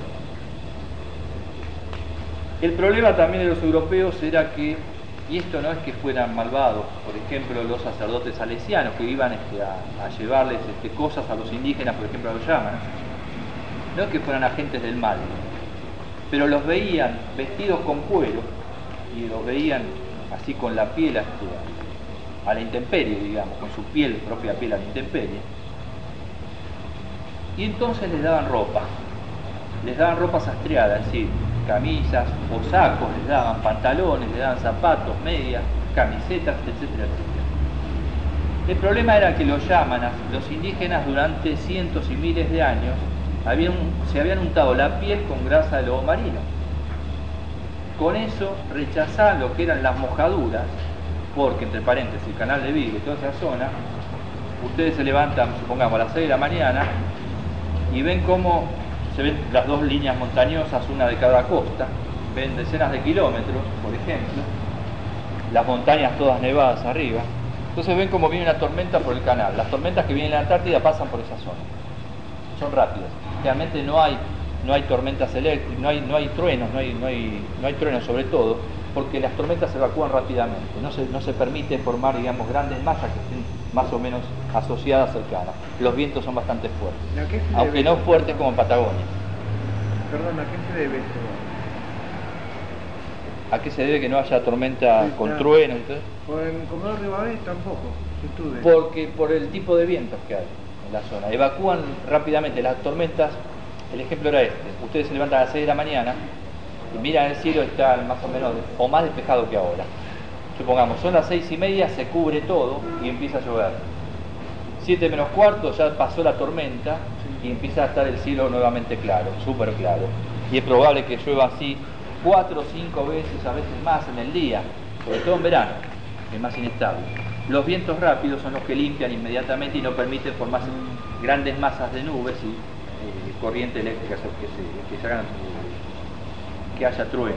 El problema también de los europeos era que, y esto no es que fueran malvados, por ejemplo los sacerdotes salesianos que iban a llevarles cosas a los indígenas, por ejemplo a los yámanas, no es que fueran agentes del mal, pero los veían vestidos con cuero y los veían así con la piel a la intemperie, digamos, con su piel, propia piel a la intemperie, y entonces les daban ropa sastreada, es decir, camisas o sacos, les daban pantalones, les daban zapatos, medias, camisetas, etcétera, etcétera. El problema era que los yámanas, los indígenas, durante cientos y miles de años se habían untado la piel con grasa de lobo marino. Con eso rechazaban lo que eran las mojaduras, porque, entre paréntesis, el canal de Beagle, toda esa zona, ustedes se levantan, supongamos, a las 6 de la mañana y ven cómo se ven las dos líneas montañosas, una de cada costa, ven decenas de kilómetros, por ejemplo, las montañas todas nevadas arriba. Entonces ven cómo viene una tormenta por el canal. Las tormentas que vienen en la Antártida pasan por esa zona, son rápidas. Realmente no hay tormentas eléctricas, no hay truenos, no hay truenos sobre todo, porque las tormentas se evacúan rápidamente. No se permite formar, digamos, grandes masas que estén más o menos asociadas cercanas. Los vientos son bastante fuertes, aunque no fuertes como en Patagonia. Perdón, ¿a qué se debe eso? ¿A qué se debe que no haya tormenta con truenos y todo? Por el Comodoro Rivadavia tampoco, porque por el tipo de vientos que hay en la zona. Evacúan rápidamente las tormentas. El ejemplo era este. Ustedes se levantan a las 6 de la mañana y miran el cielo, está más o menos o más despejado que ahora. Supongamos, son las 6:30, se cubre todo y empieza a llover. 7 menos cuarto, ya pasó la tormenta y empieza a estar el cielo nuevamente claro, súper claro. Y es probable que llueva así 4 o 5 veces, a veces más en el día, sobre todo en verano, que es más inestable. Los vientos rápidos son los que limpian inmediatamente y no permiten formarse grandes masas de nubes y corriente eléctrica que haya truenos.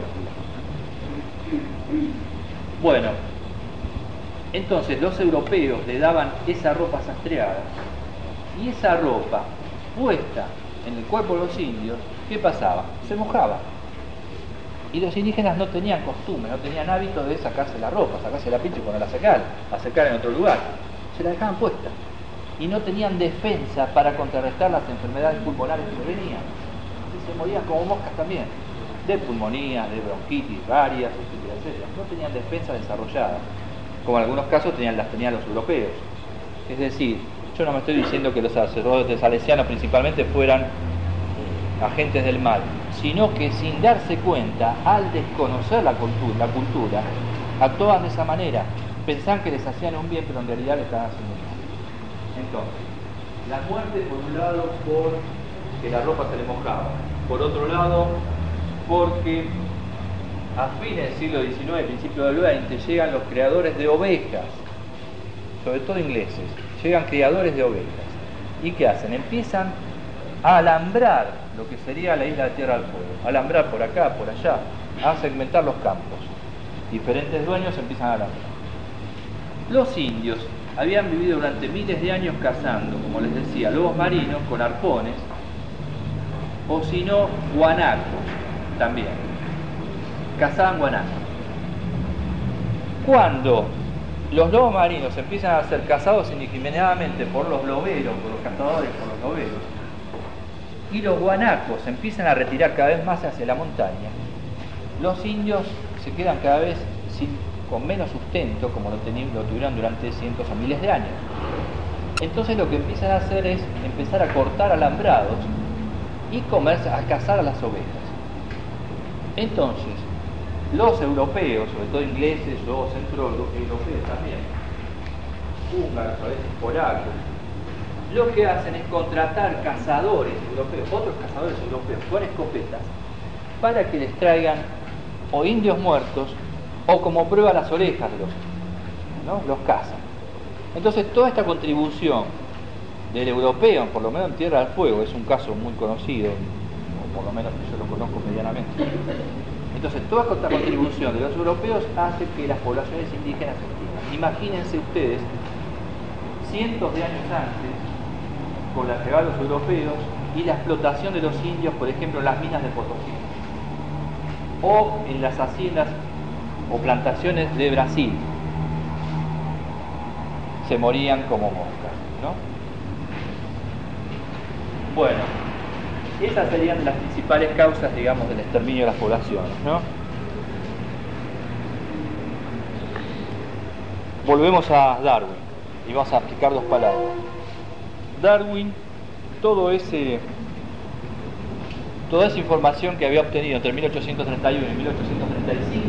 Bueno, entonces los europeos le daban esa ropa sastreada y esa ropa puesta en el cuerpo de los indios, ¿qué pasaba? Se mojaba. Y los indígenas no tenían costumbre, no tenían hábito de sacarse la ropa, sacarse la pincha y ponerla a secar en otro lugar. Se la dejaban puesta. Y no tenían defensa para contrarrestar las enfermedades pulmonares que venían. Y se morían como moscas también, de pulmonías, de bronquitis varias, etcétera, etcétera. No tenían defensa desarrollada, como en algunos casos las tenían los europeos. Es decir, yo no me estoy diciendo que los sacerdotes salesianos principalmente fueran agentes del mal, sino que sin darse cuenta, al desconocer la cultura, actuaban de esa manera, pensaban que les hacían un bien, pero en realidad les estaban haciendo un mal. Entonces, la muerte por un lado porque la ropa se le mojaba, por otro lado porque a fines del siglo XIX, principio del XX, llegan los criadores de ovejas, sobre todo ingleses, llegan criadores de ovejas. ¿Y qué hacen? Empiezan a alambrar lo que sería la isla de Tierra del Fuego, alambrar por acá, por allá, a segmentar los campos. Diferentes dueños empiezan a alambrar. Los indios habían vivido durante miles de años cazando, como les decía, lobos marinos con arpones, o si no, guanacos también. Cazaban guanacos. Cuando los lobos marinos empiezan a ser cazados indiscriminadamente por los loberos, por los cazadores, por los loberos, y los guanacos empiezan a retirar cada vez más hacia la montaña, los indios se quedan cada vez con menos sustento, como lo tuvieron durante cientos o miles de años. Entonces lo que empiezan a hacer es empezar a cortar alambrados y a cazar a las ovejas. Entonces, los europeos, sobre todo ingleses o centroeuropeos también, húngaros, a veces polacos, lo que hacen es contratar cazadores europeos, otros cazadores europeos con escopetas, para que les traigan o indios muertos o como prueba las orejas de los cazan. Entonces toda esta contribución del europeo, por lo menos en Tierra del Fuego, es un caso muy conocido, o por lo menos que yo lo conozco medianamente. Entonces toda esta contribución de los europeos hace que las poblaciones indígenas se extingan. Imagínense ustedes, cientos de años antes, con la llegada de los europeos y la explotación de los indios, por ejemplo, en las minas de Potosí, o en las haciendas o plantaciones de Brasil, se morían como moscas, ¿no? Bueno, esas serían las principales causas, digamos, del exterminio de las poblaciones, ¿no? Volvemos a Darwin y vamos a explicar dos palabras. Darwin, toda esa información que había obtenido entre 1831 y 1835,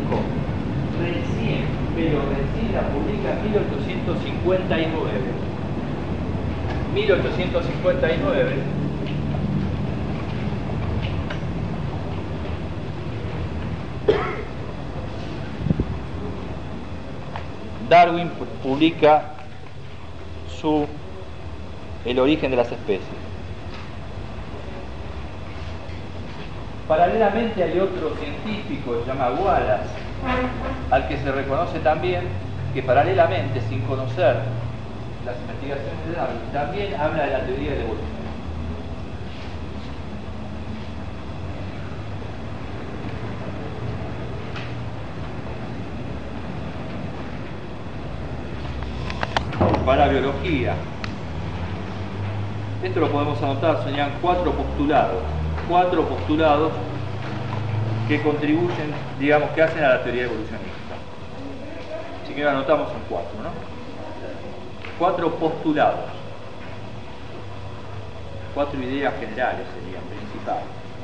recién la publica en 1859. 1859 Darwin publica El origen de las especies. Paralelamente hay otro científico que se llama Wallace, al que se reconoce también que paralelamente, sin conocer las investigaciones de Darwin, también habla de la teoría de la evolución. Para biología, esto lo podemos anotar, serían cuatro postulados que contribuyen, digamos, que hacen a la teoría evolucionista. Si que lo anotamos en cuatro, ¿no? Cuatro postulados, cuatro ideas generales serían principales.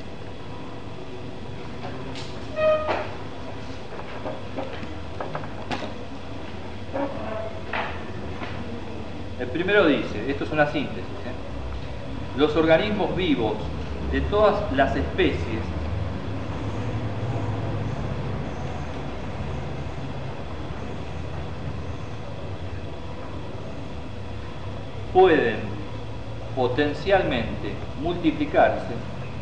El primero dice, esto es una síntesis, los organismos vivos de todas las especies pueden potencialmente multiplicarse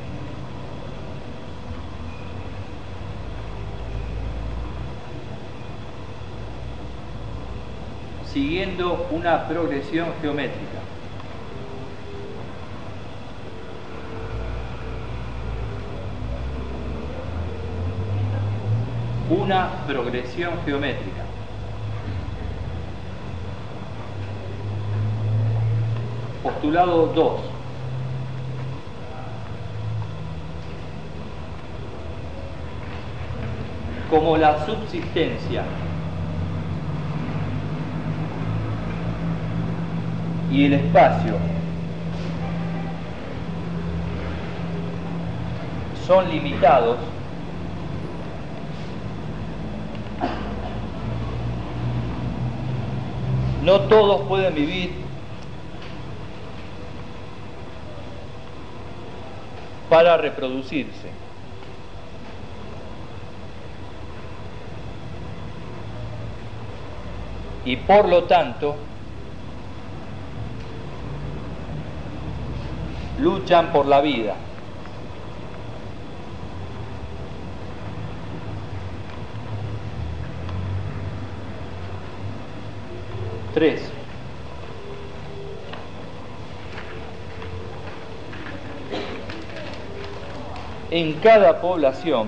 siguiendo una progresión geométrica. Una progresión geométrica. Postulado 2. Como la subsistencia y el espacio son limitados, no todos pueden vivir para reproducirse. Y por lo tanto, luchan por la vida. Tres. En cada población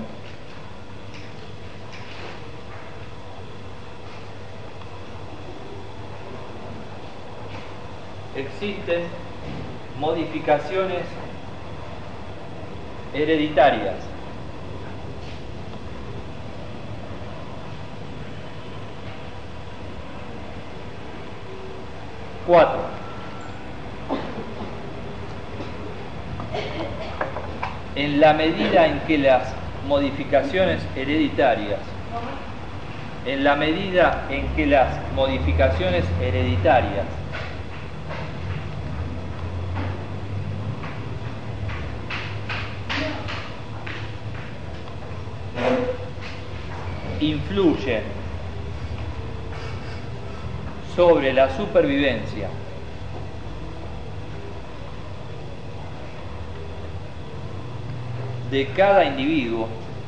existen modificaciones hereditarias. Cuatro. En la medida en que las modificaciones hereditarias En la medida en que las modificaciones hereditarias influyen sobre la supervivencia de cada individuo,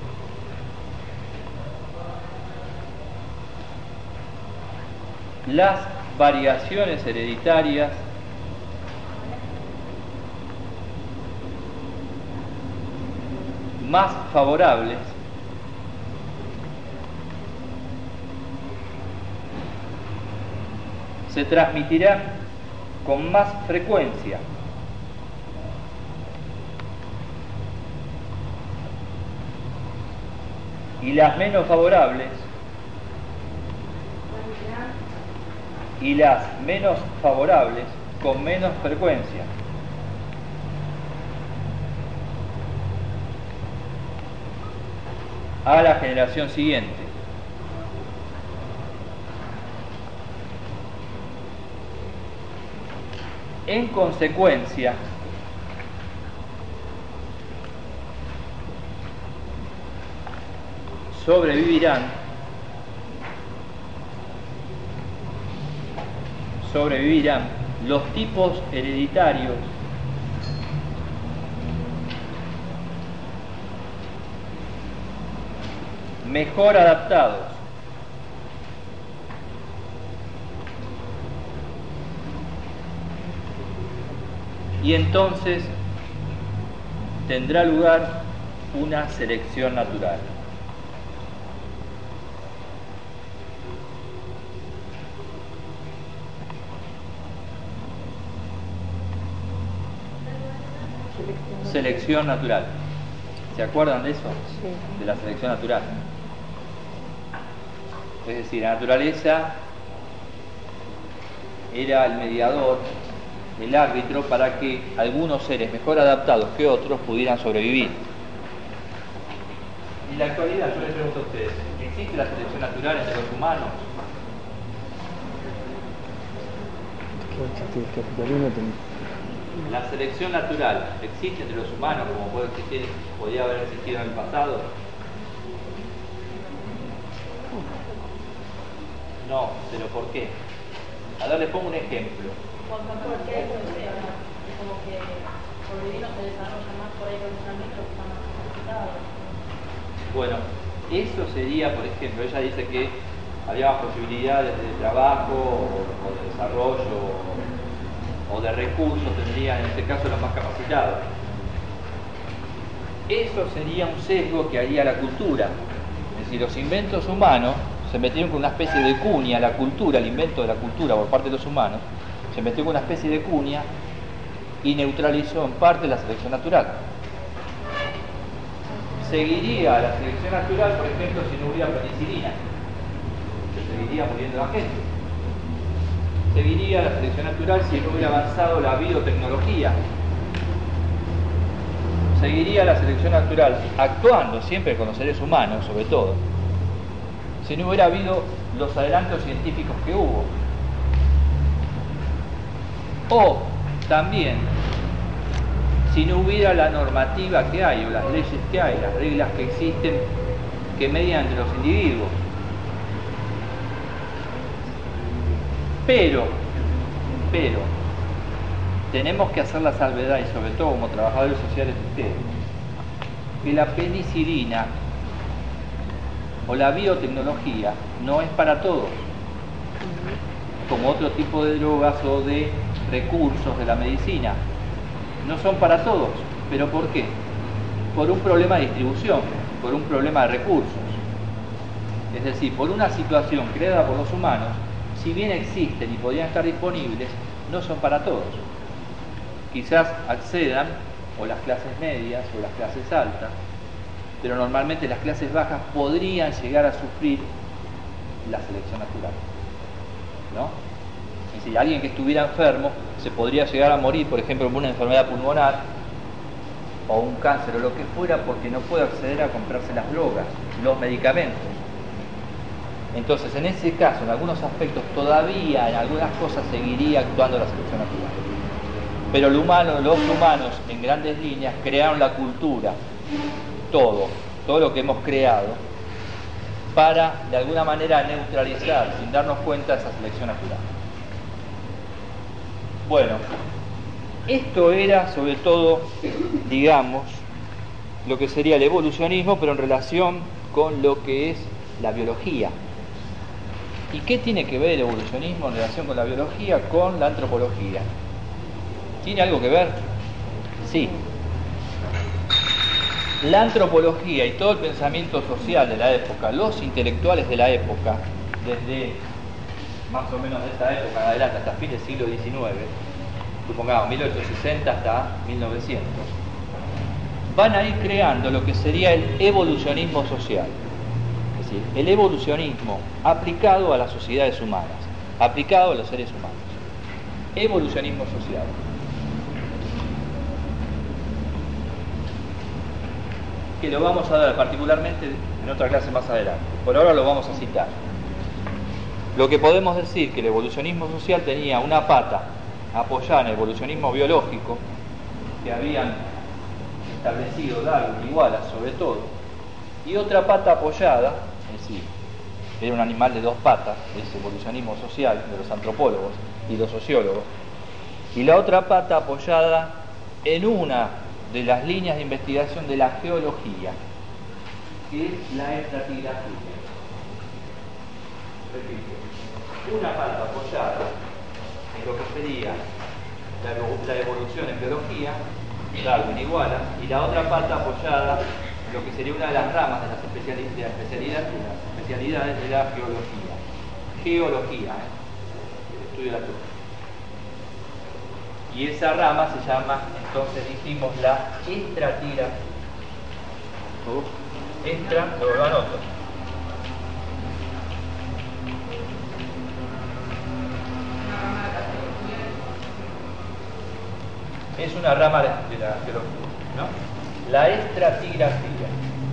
las variaciones hereditarias más favorables se transmitirán con más frecuencia y las menos favorables con menos frecuencia. A la generación siguiente. En consecuencia, sobrevivirán los tipos hereditarios mejor adaptados y entonces tendrá lugar una selección natural. Selección natural. ¿Se acuerdan de eso? Sí. De la selección natural. Es decir, la naturaleza era el mediador, el árbitro para que algunos seres mejor adaptados que otros pudieran sobrevivir. En la actualidad, yo les pregunto a ustedes, ¿existe la selección natural entre los humanos? La selección natural existe entre los humanos como podía haber existido en el pasado. No, pero ¿por qué? A ver, les pongo un ejemplo. Porque hay como que por vivir no se desarrolla más por ahí profesionalmente, lo que está más capacitado. Bueno, eso sería, por ejemplo, ella dice que había más posibilidades de trabajo o de desarrollo o de recursos, tendrían en este caso los más capacitados. Eso sería un sesgo que haría la cultura. Es decir, los inventos humanos se metieron con una especie de cuña, la cultura, el invento de la cultura por parte de los humanos, se metió con una especie de cuña y neutralizó en parte la selección natural. Seguiría la selección natural, por ejemplo, si no hubiera penicilina, se seguiría muriendo la gente. Seguiría la selección natural si no hubiera avanzado la biotecnología. Seguiría la selección natural actuando siempre con los seres humanos, sobre todo, si no hubiera habido los adelantos científicos que hubo. O también si no hubiera la normativa que hay, o las leyes que hay, las reglas que existen que median entre los individuos. Pero, tenemos que hacer la salvedad, y sobre todo como trabajadores sociales de ustedes, que la penicilina o la biotecnología no es para todos, como otro tipo de drogas o de recursos de la medicina. No son para todos. ¿Pero por qué? Por un problema de distribución, por un problema de recursos. Es decir, por una situación creada por los humanos, si bien existen y podrían estar disponibles, no son para todos. Quizás accedan o las clases medias o las clases altas, pero normalmente las clases bajas podrían llegar a sufrir la selección natural, ¿no? Es decir, alguien que estuviera enfermo se podría llegar a morir, por ejemplo, por una enfermedad pulmonar o un cáncer o lo que fuera, porque no puede acceder a comprarse las drogas, los medicamentos. Entonces, en ese caso, en algunos aspectos todavía, en algunas cosas seguiría actuando la selección natural. Pero los humanos, en grandes líneas, crearon la cultura, todo lo que hemos creado, para, de alguna manera, neutralizar, sin darnos cuenta, esa selección natural. Bueno, esto era, sobre todo, digamos, lo que sería el evolucionismo, pero en relación con lo que es la biología. ¿Y qué tiene que ver el evolucionismo en relación con la biología, con la antropología? ¿Tiene algo que ver? Sí. La antropología y todo el pensamiento social de la época, los intelectuales de la época, desde más o menos de esta época en adelante hasta fines del siglo XIX, supongamos 1860 hasta 1900, van a ir creando lo que sería el evolucionismo social. Es decir, el evolucionismo aplicado a las sociedades humanas, aplicado a los seres humanos. Evolucionismo social. Que lo vamos a dar particularmente en otra clase más adelante. Por ahora lo vamos a citar. Lo que podemos decir que el evolucionismo social tenía una pata apoyada en el evolucionismo biológico, que habían establecido Darwin y Wallace sobre todo, y otra pata apoyada, es decir, era un animal de dos patas, ese evolucionismo social de los antropólogos y los sociólogos, y la otra pata apoyada en una de las líneas de investigación de la geología, que es la estratigrafía. Repito, una pata apoyada en lo que sería la evolución en biología, Darwin y Wallace, y la otra pata apoyada en lo que sería una de las ramas de las especialidades de la geología. Geología, el estudio de la tierra. Y esa rama se llama, entonces dijimos, la estratigrafía. Lo anoto. Es una rama de la geología, ¿no? La estratigrafía.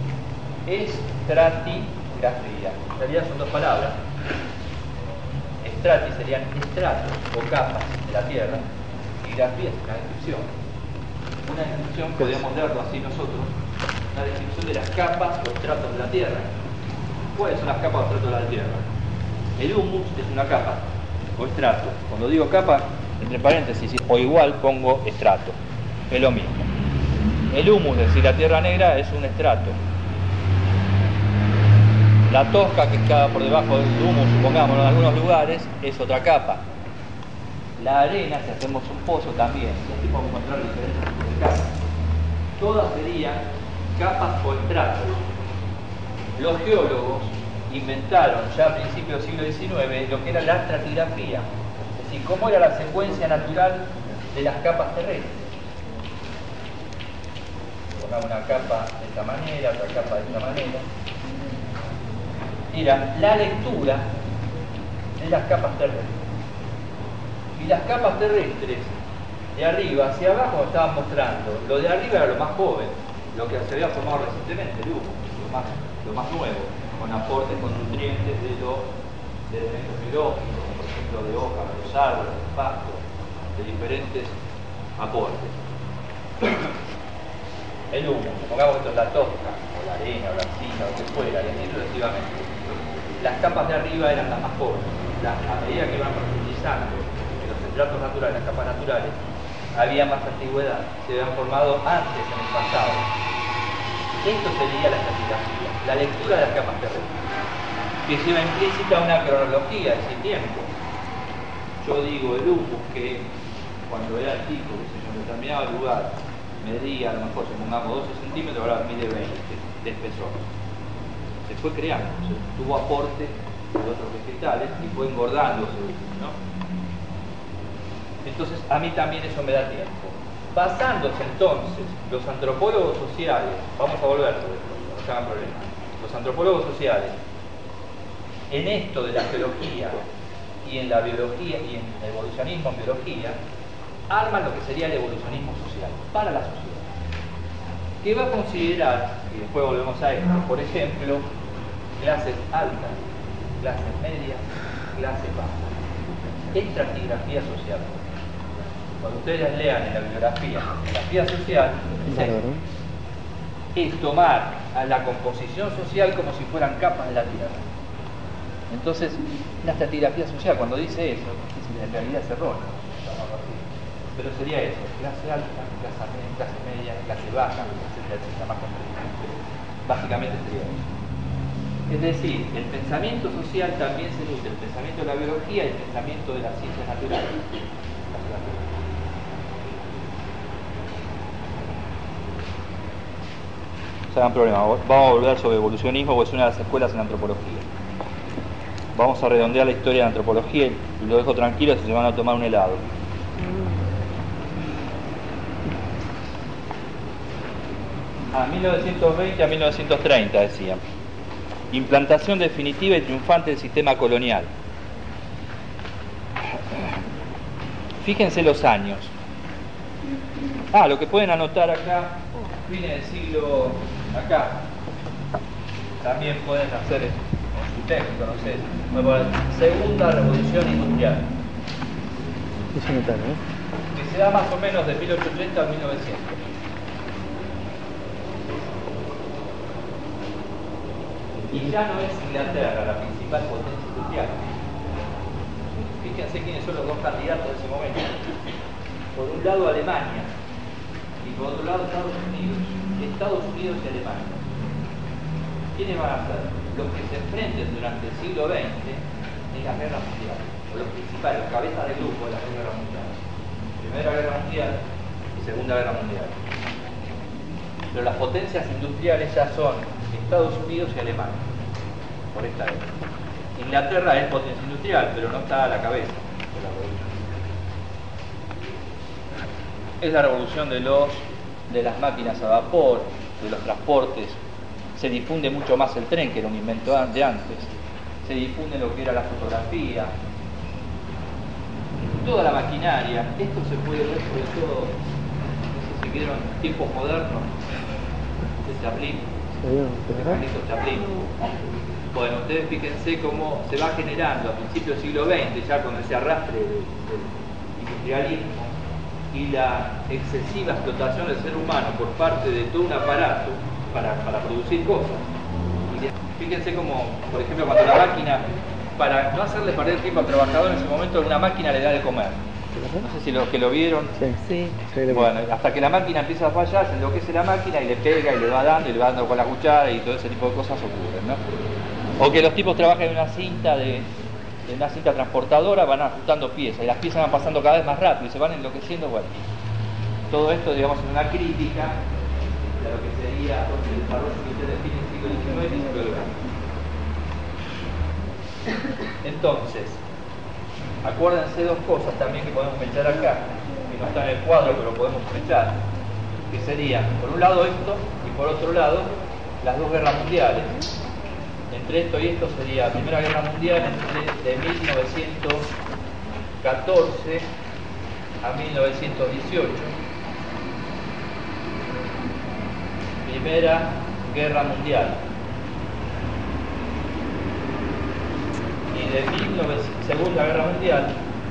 Estratigrafía. En realidad son dos palabras. Estrati serían estratos o capas de la Tierra. Y grafía es una descripción. Una descripción, podríamos verlo así nosotros, una descripción de las capas o estratos de la Tierra. ¿Cuáles son las capas o estratos de la Tierra? El humus es una capa o estrato. Cuando digo capa, entre paréntesis o igual pongo estrato, es lo mismo. El humus, es decir, la tierra negra, es un estrato. La tosca que está por debajo del humus, supongamos en algunos lugares, es otra capa. La arena, si hacemos un pozo también, y así podemos encontrar diferentes tipos de capas. Todas serían capas o estratos. Los geólogos inventaron ya a principios del siglo XIX lo que era la estratigrafía. ¿Y cómo era la secuencia natural de las capas terrestres? Pongamos una capa de esta manera, otra capa de esta manera. Era la lectura de las capas terrestres. Y las capas terrestres, de arriba hacia abajo, estaban mostrando. Lo de arriba era lo más joven, lo que se había formado recientemente, el humo, lo más nuevo, con aportes, con nutrientes de elementos biológicos, por ejemplo, de hojas, de los árboles, de pastos, de diferentes aportes. El humo, pongamos esto es la tosca, o la arena, o la arcilla, o lo que fuera, y así sucesivamente. Las capas de arriba eran las más jóvenes. A medida que iban profundizando en los estratos naturales, las capas naturales, había más antigüedad, se habían formado antes en el pasado. Esto sería la estratigrafía, la lectura de las capas terrestres, que lleva implícita una cronología de ese tiempo. Yo digo el humus que cuando era chico, en determinado lugar, medía a lo mejor, supongamos 12 centímetros, ahora mide 20 de espesor. Se fue creando, tuvo aporte de otros vegetales y fue engordándose, ¿no? Entonces a mí también eso me da tiempo. Basándose entonces los antropólogos sociales, vamos a volver sobre esto, no se hagan problema, los antropólogos sociales en esto de la geología y en la biología y en el evolucionismo en biología, arman lo que sería el evolucionismo social para la sociedad, que va a considerar, y después volvemos a esto, por ejemplo, clases altas clases medias, clases bajas. Estratigrafía social. Cuando ustedes lean en la biografía social, es tomar a la composición social como si fueran capas de la tierra. Entonces, una estratigrafía social, cuando dice eso, en realidad es erróneo, pero sería eso: clase alta, clase media, clase baja, etcétera, más complejo. Básicamente sería eso. Es decir, el pensamiento social también se nutre, el pensamiento de la biología y el pensamiento de las ciencias naturales. No se hagan problema, vamos a volver sobre evolucionismo, porque es una de las escuelas en antropología. Vamos a redondear la historia de la antropología y lo dejo tranquilo si se van a tomar un helado. A 1920 a 1930 decían. Implantación definitiva y triunfante del sistema colonial. Fíjense los años. Lo que pueden anotar acá, fines del siglo, acá. También pueden hacer con su texto, no sé. Segunda revolución industrial. Eso notar, Que se da más o menos de 1880 a 1900. Y ya no es Inglaterra la principal potencia industrial. Fíjense quiénes son los dos candidatos de ese momento. Por un lado Alemania y por otro lado Estados Unidos. Estados Unidos y Alemania. ¿Quiénes van a ser? Los que se enfrenten durante el siglo XX en las guerras mundiales. O los principales, los cabezas de grupo de las guerras mundiales. Primera Guerra Mundial y Segunda Guerra Mundial. Pero las potencias industriales ya son Estados Unidos y Alemania, por esta época. Inglaterra es potencia industrial, pero no está a la cabeza de la revolución. Es la revolución de las máquinas a vapor, de los transportes. Se difunde mucho más el tren, que era un invento de antes. Se difunde lo que era la fotografía. Toda la maquinaria. Esto se puede ver sobre todo, no sé si vieron Tiempos Modernos, de Chaplin. Chaplin. Bueno, ustedes fíjense cómo se va generando a principios del siglo XX, ya con ese arrastre del industrialismo y la excesiva explotación del ser humano por parte de todo un aparato para producir cosas. Y fíjense como, por ejemplo, cuando la máquina, para no hacerle perder tiempo al trabajador, en ese momento una máquina le da de comer. No sé si los que lo vieron. Sí. Bueno, hasta que la máquina empieza a fallar, se enloquece la máquina y le pega y le va dando con la cuchara y todo ese tipo de cosas ocurren, ¿no? O que los tipos trabajan en una cinta una cinta transportadora, van ajustando piezas y las piezas van pasando cada vez más rápido y se van enloqueciendo. Bueno, todo esto, digamos, es una crítica de lo que sería el desarrollo que usted define en el siglo XIX y el siglo XX. Entonces, acuérdense dos cosas también que podemos pensar acá, que no está en el cuadro pero podemos pensar, que serían, por un lado esto y por otro lado las dos guerras mundiales. Entre esto y esto sería la Primera Guerra Mundial de 1914 a 1918. Primera Guerra Mundial. Y de Segunda Guerra Mundial,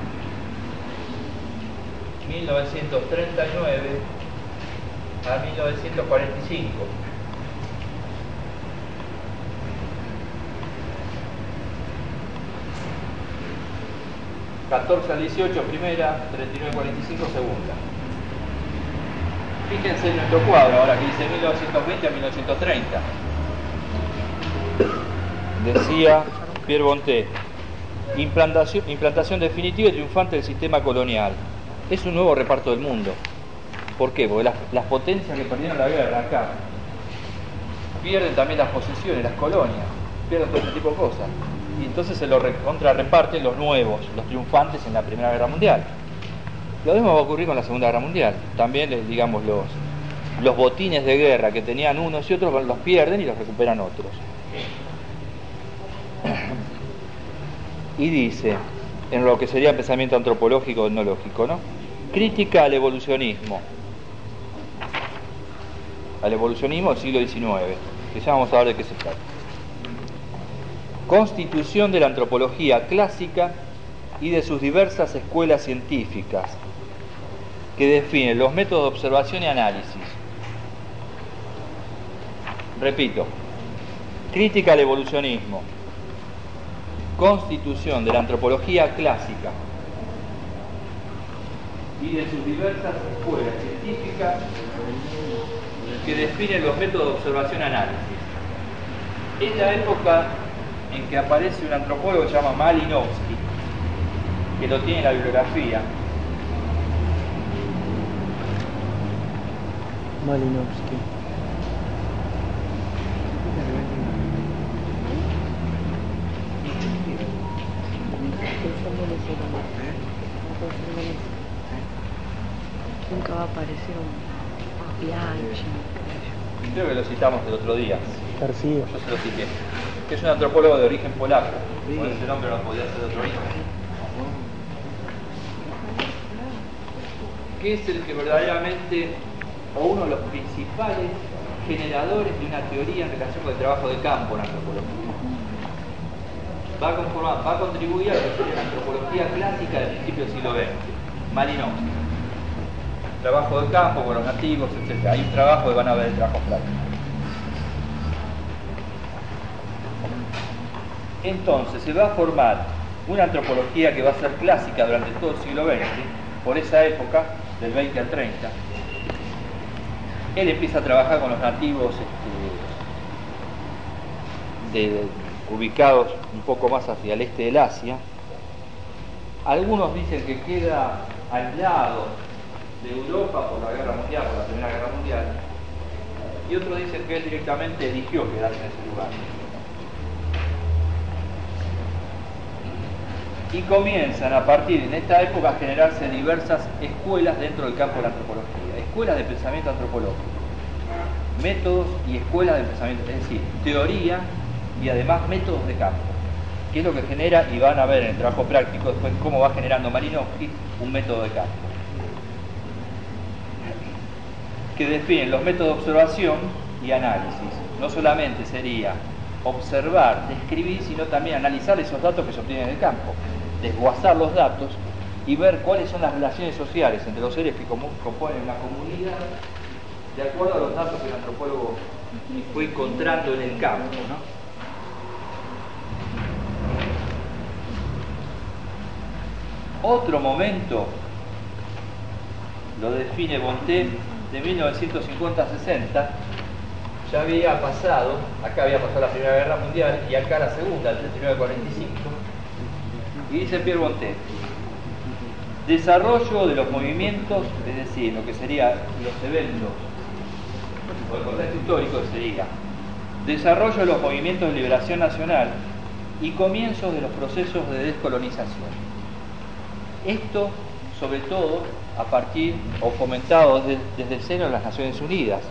1939 a 1945. 14 al 18 primera, 39-45 segunda. Fíjense en nuestro cuadro ahora que dice 1920 a 1930. Decía Pierre Bonté, implantación definitiva y triunfante del sistema colonial. Es un nuevo reparto del mundo. ¿Por qué? Porque las potencias que perdieron la guerra acá pierden también las posesiones, las colonias, pierden todo ese tipo de cosas. Y entonces se lo contrarreparten los nuevos, los triunfantes en la Primera Guerra Mundial. Lo mismo va a ocurrir con la Segunda Guerra Mundial. También, digamos, los botines de guerra que tenían unos y otros los pierden y los recuperan otros. Y dice, en lo que sería pensamiento antropológico etnológico, ¿no? Crítica al evolucionismo del siglo XIX, que ya vamos a ver de qué se trata. Constitución de la antropología clásica y de sus diversas escuelas científicas, que definen los métodos de observación y análisis. Repito, crítica al evolucionismo, constitución de la antropología clásica y de sus diversas escuelas científicas que definen los métodos de observación y análisis. Es la época en que aparece un antropólogo que se llama Malinowski, que lo tiene en la bibliografía. Malinowski. Nunca va a aparecer un Bianchi, Creo que lo citamos el otro día. García. Yo se lo cité. Que es un antropólogo de origen polaco. Con ese nombre no podía ser de otro origen. Que es el que verdaderamente, o uno de los principales generadores de una teoría en relación con el trabajo de campo en antropología. Va a contribuir a lo que sería la antropología clásica del principio del siglo XX. Malinowski. Trabajo de campo con los nativos, etc. Hay un trabajo que van a ver el trabajo práctico. Entonces se va a formar una antropología que va a ser clásica durante todo el siglo XX, por esa época, del 20 al 30. Él empieza a trabajar con los nativos ubicados un poco más hacia el este del Asia. Algunos dicen que queda aislado de Europa por la Guerra Mundial, por la Primera Guerra Mundial, y otros dicen que él directamente eligió quedarse en ese lugar. Y comienzan a partir de esta época a generarse diversas escuelas dentro del campo de la antropología, escuelas de pensamiento antropológico, métodos y escuelas de pensamiento, es decir, teoría y además métodos de campo, que es lo que genera, y van a ver en el trabajo práctico después cómo va generando Malinowski un método de campo, que definen los métodos de observación y análisis. No solamente sería observar, describir, sino también analizar esos datos que se obtienen en el campo, desguazar los datos y ver cuáles son las relaciones sociales entre los seres que componen una comunidad de acuerdo a los datos que el antropólogo fue encontrando en el campo, ¿no? Otro momento lo define Bonté de 1950 a 60. Ya había pasado, acá había pasado la Primera Guerra Mundial y acá la Segunda, el 39-45. Y dice Pierre Bonté: desarrollo de los movimientos, es decir, lo que serían los eventos, o el contexto histórico sería desarrollo de los movimientos de liberación nacional y comienzos de los procesos de descolonización. Esto, sobre todo, a partir o fomentado desde el seno de las Naciones Unidas.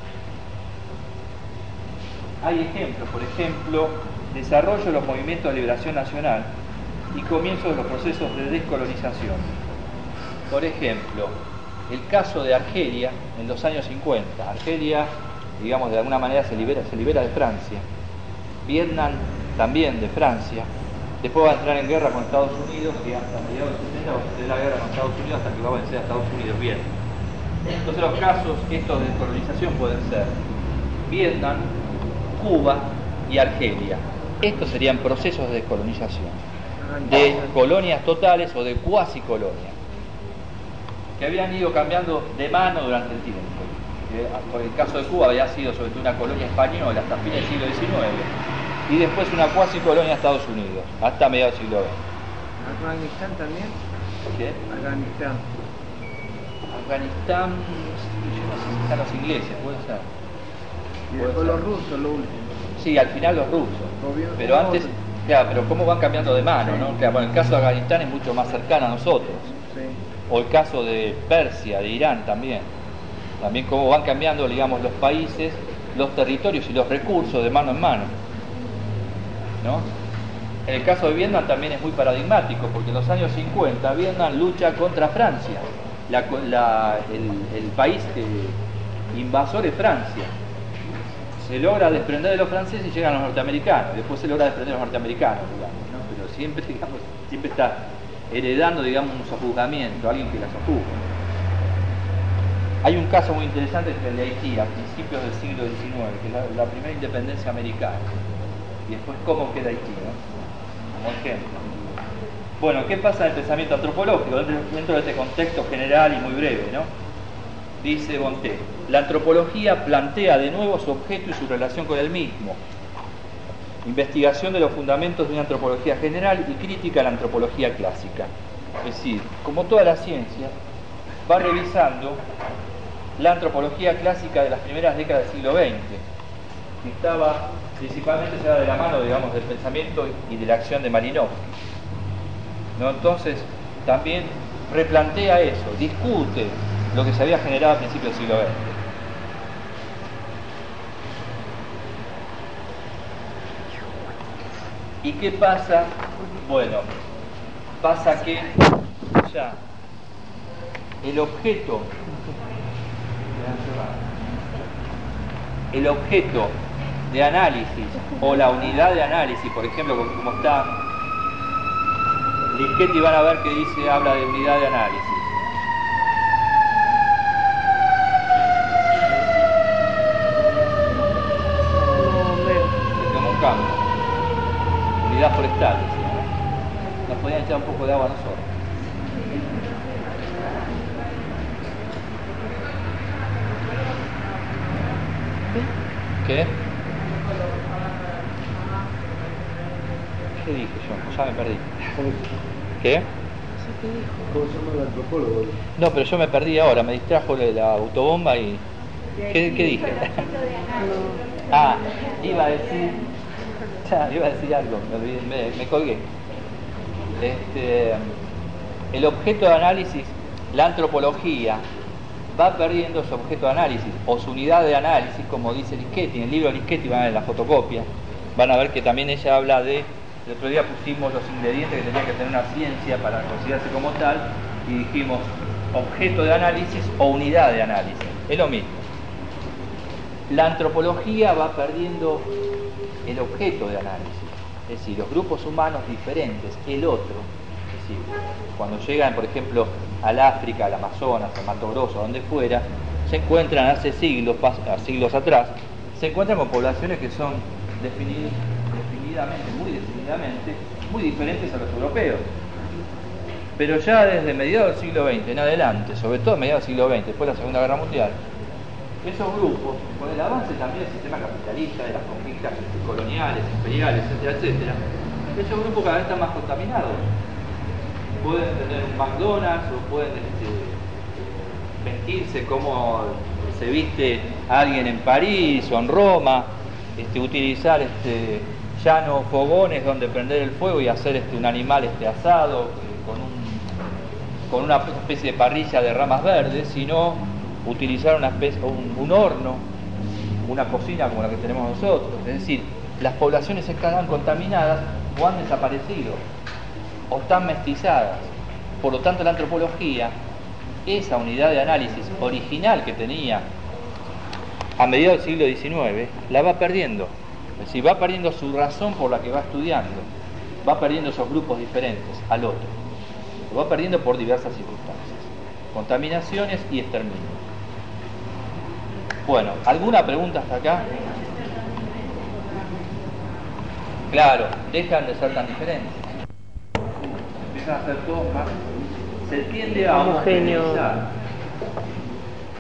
Hay ejemplos, por ejemplo, desarrollo de los movimientos de liberación nacional y comienzo de los procesos de descolonización. Por ejemplo, el caso de Argelia en los años 50. Argelia, digamos, de alguna manera se libera de Francia. Vietnam también de Francia. Después va a entrar en guerra con Estados Unidos y hasta mediados de los 70 va a suceder la guerra con Estados Unidos hasta que va a vencer a Estados Unidos. Bien. Entonces los casos estos de descolonización pueden ser Vietnam, Cuba y Argelia. Estos serían procesos de descolonización, de colonias totales o de cuasi colonias, que habían ido cambiando de mano durante el tiempo. Por el caso de Cuba había sido sobre todo una colonia española hasta fines del siglo XIX y después una cuasi colonia de Estados Unidos hasta mediados del siglo XX. ¿Afganistán también? ¿Qué? Afganistán. Afganistán, yo no sé si están los ingleses, puede ser. Y después los rusos, lo último. Sí, al final los rusos. Gobierno Pero antes, ruso. claro, pero cómo van cambiando de mano, Sí. ¿no? Claro, bueno, el caso de Afganistán es mucho más cercano a nosotros. Sí. O el caso de Persia, de Irán también. También cómo van cambiando, digamos, los países, los territorios y los recursos de mano en mano, ¿no? En el caso de Vietnam también es muy paradigmático, porque en los años 50 Vietnam lucha contra Francia. El país invasor es Francia. se logra desprender de los franceses y llegan los norteamericanos, después se logra desprender de los norteamericanos, digamos, ¿no? Pero siempre, digamos, siempre está heredando, digamos, un sojuzgamiento, alguien que la sojuzga. Hay un caso muy interesante que es el de Haití, a principios del siglo XIX, que es la primera independencia americana, y después cómo queda Haití, ¿no? Como ejemplo. Bueno, ¿qué pasa en el pensamiento antropológico dentro de este contexto general y muy breve, ¿no? Dice Bonté, la antropología plantea de nuevo su objeto y su relación con el mismo. Investigación de los fundamentos de una antropología general y crítica a la antropología clásica. Es decir, como toda la ciencia, va revisando la antropología clásica de las primeras décadas del siglo XX, que estaba principalmente se da de la mano, digamos, del pensamiento y de la acción de Malinowski, ¿no? Entonces, también replantea eso, discute lo que se había generado a principios del siglo XX. ¿Y qué pasa? Bueno, pasa que ya el objeto de análisis o la unidad de análisis, por ejemplo, como está Ligeti, van a ver que dice, habla de unidad de análisis. Es como un campo, unidad forestal, ¿no? Nos podían echar un poco de agua a nosotros. ¿Qué? ¿Qué dije yo? Ya me perdí. ¿Qué? ¿Cómo se llama el antropólogo? No, pero yo me perdí ahora, me distrajo la autobomba y... ¿Qué dije? Ah, iba a decir... Ya, iba a decir algo, me colgué. El objeto de análisis, la antropología, va perdiendo su objeto de análisis o su unidad de análisis, como dice Ligeti. En el libro de Ligeti van a ver la fotocopia, van a ver que también ella habla de, el otro día pusimos los ingredientes que tenía que tener una ciencia para considerarse como tal y dijimos objeto de análisis o unidad de análisis, es lo mismo. La antropología va perdiendo el objeto de análisis, es decir, los grupos humanos diferentes, el otro, es decir, cuando llegan, por ejemplo, al África, al Amazonas, al Mato Grosso, donde fuera, se encuentran hace siglos atrás, se encuentran con poblaciones que son muy definidamente, muy diferentes a los europeos. Pero ya desde mediados del siglo XX en adelante, sobre todo mediados del siglo XX, después de la Segunda Guerra Mundial, esos grupos, con el avance también del sistema capitalista, de las conquistas coloniales, imperiales, etcétera, etcétera, esos grupos cada vez están más contaminados. Pueden tener un McDonald's o pueden vestirse como se viste alguien en París o en Roma, utilizar ya no fogones donde prender el fuego y hacer un animal asado con una especie de parrilla de ramas verdes, sino utilizar un horno, una cocina como la que tenemos nosotros. Es decir, las poblaciones están contaminadas o han desaparecido o están mestizadas. Por lo tanto, la antropología, esa unidad de análisis original que tenía a mediados del siglo XIX, la va perdiendo. Es decir, va perdiendo su razón por la que va estudiando, va perdiendo esos grupos diferentes al otro, lo va perdiendo por diversas circunstancias, contaminaciones y exterminio. Bueno, ¿alguna pregunta hasta acá? Claro, dejan de ser tan diferentes, empiezan a ser todos más, se tiende a homogeneizar.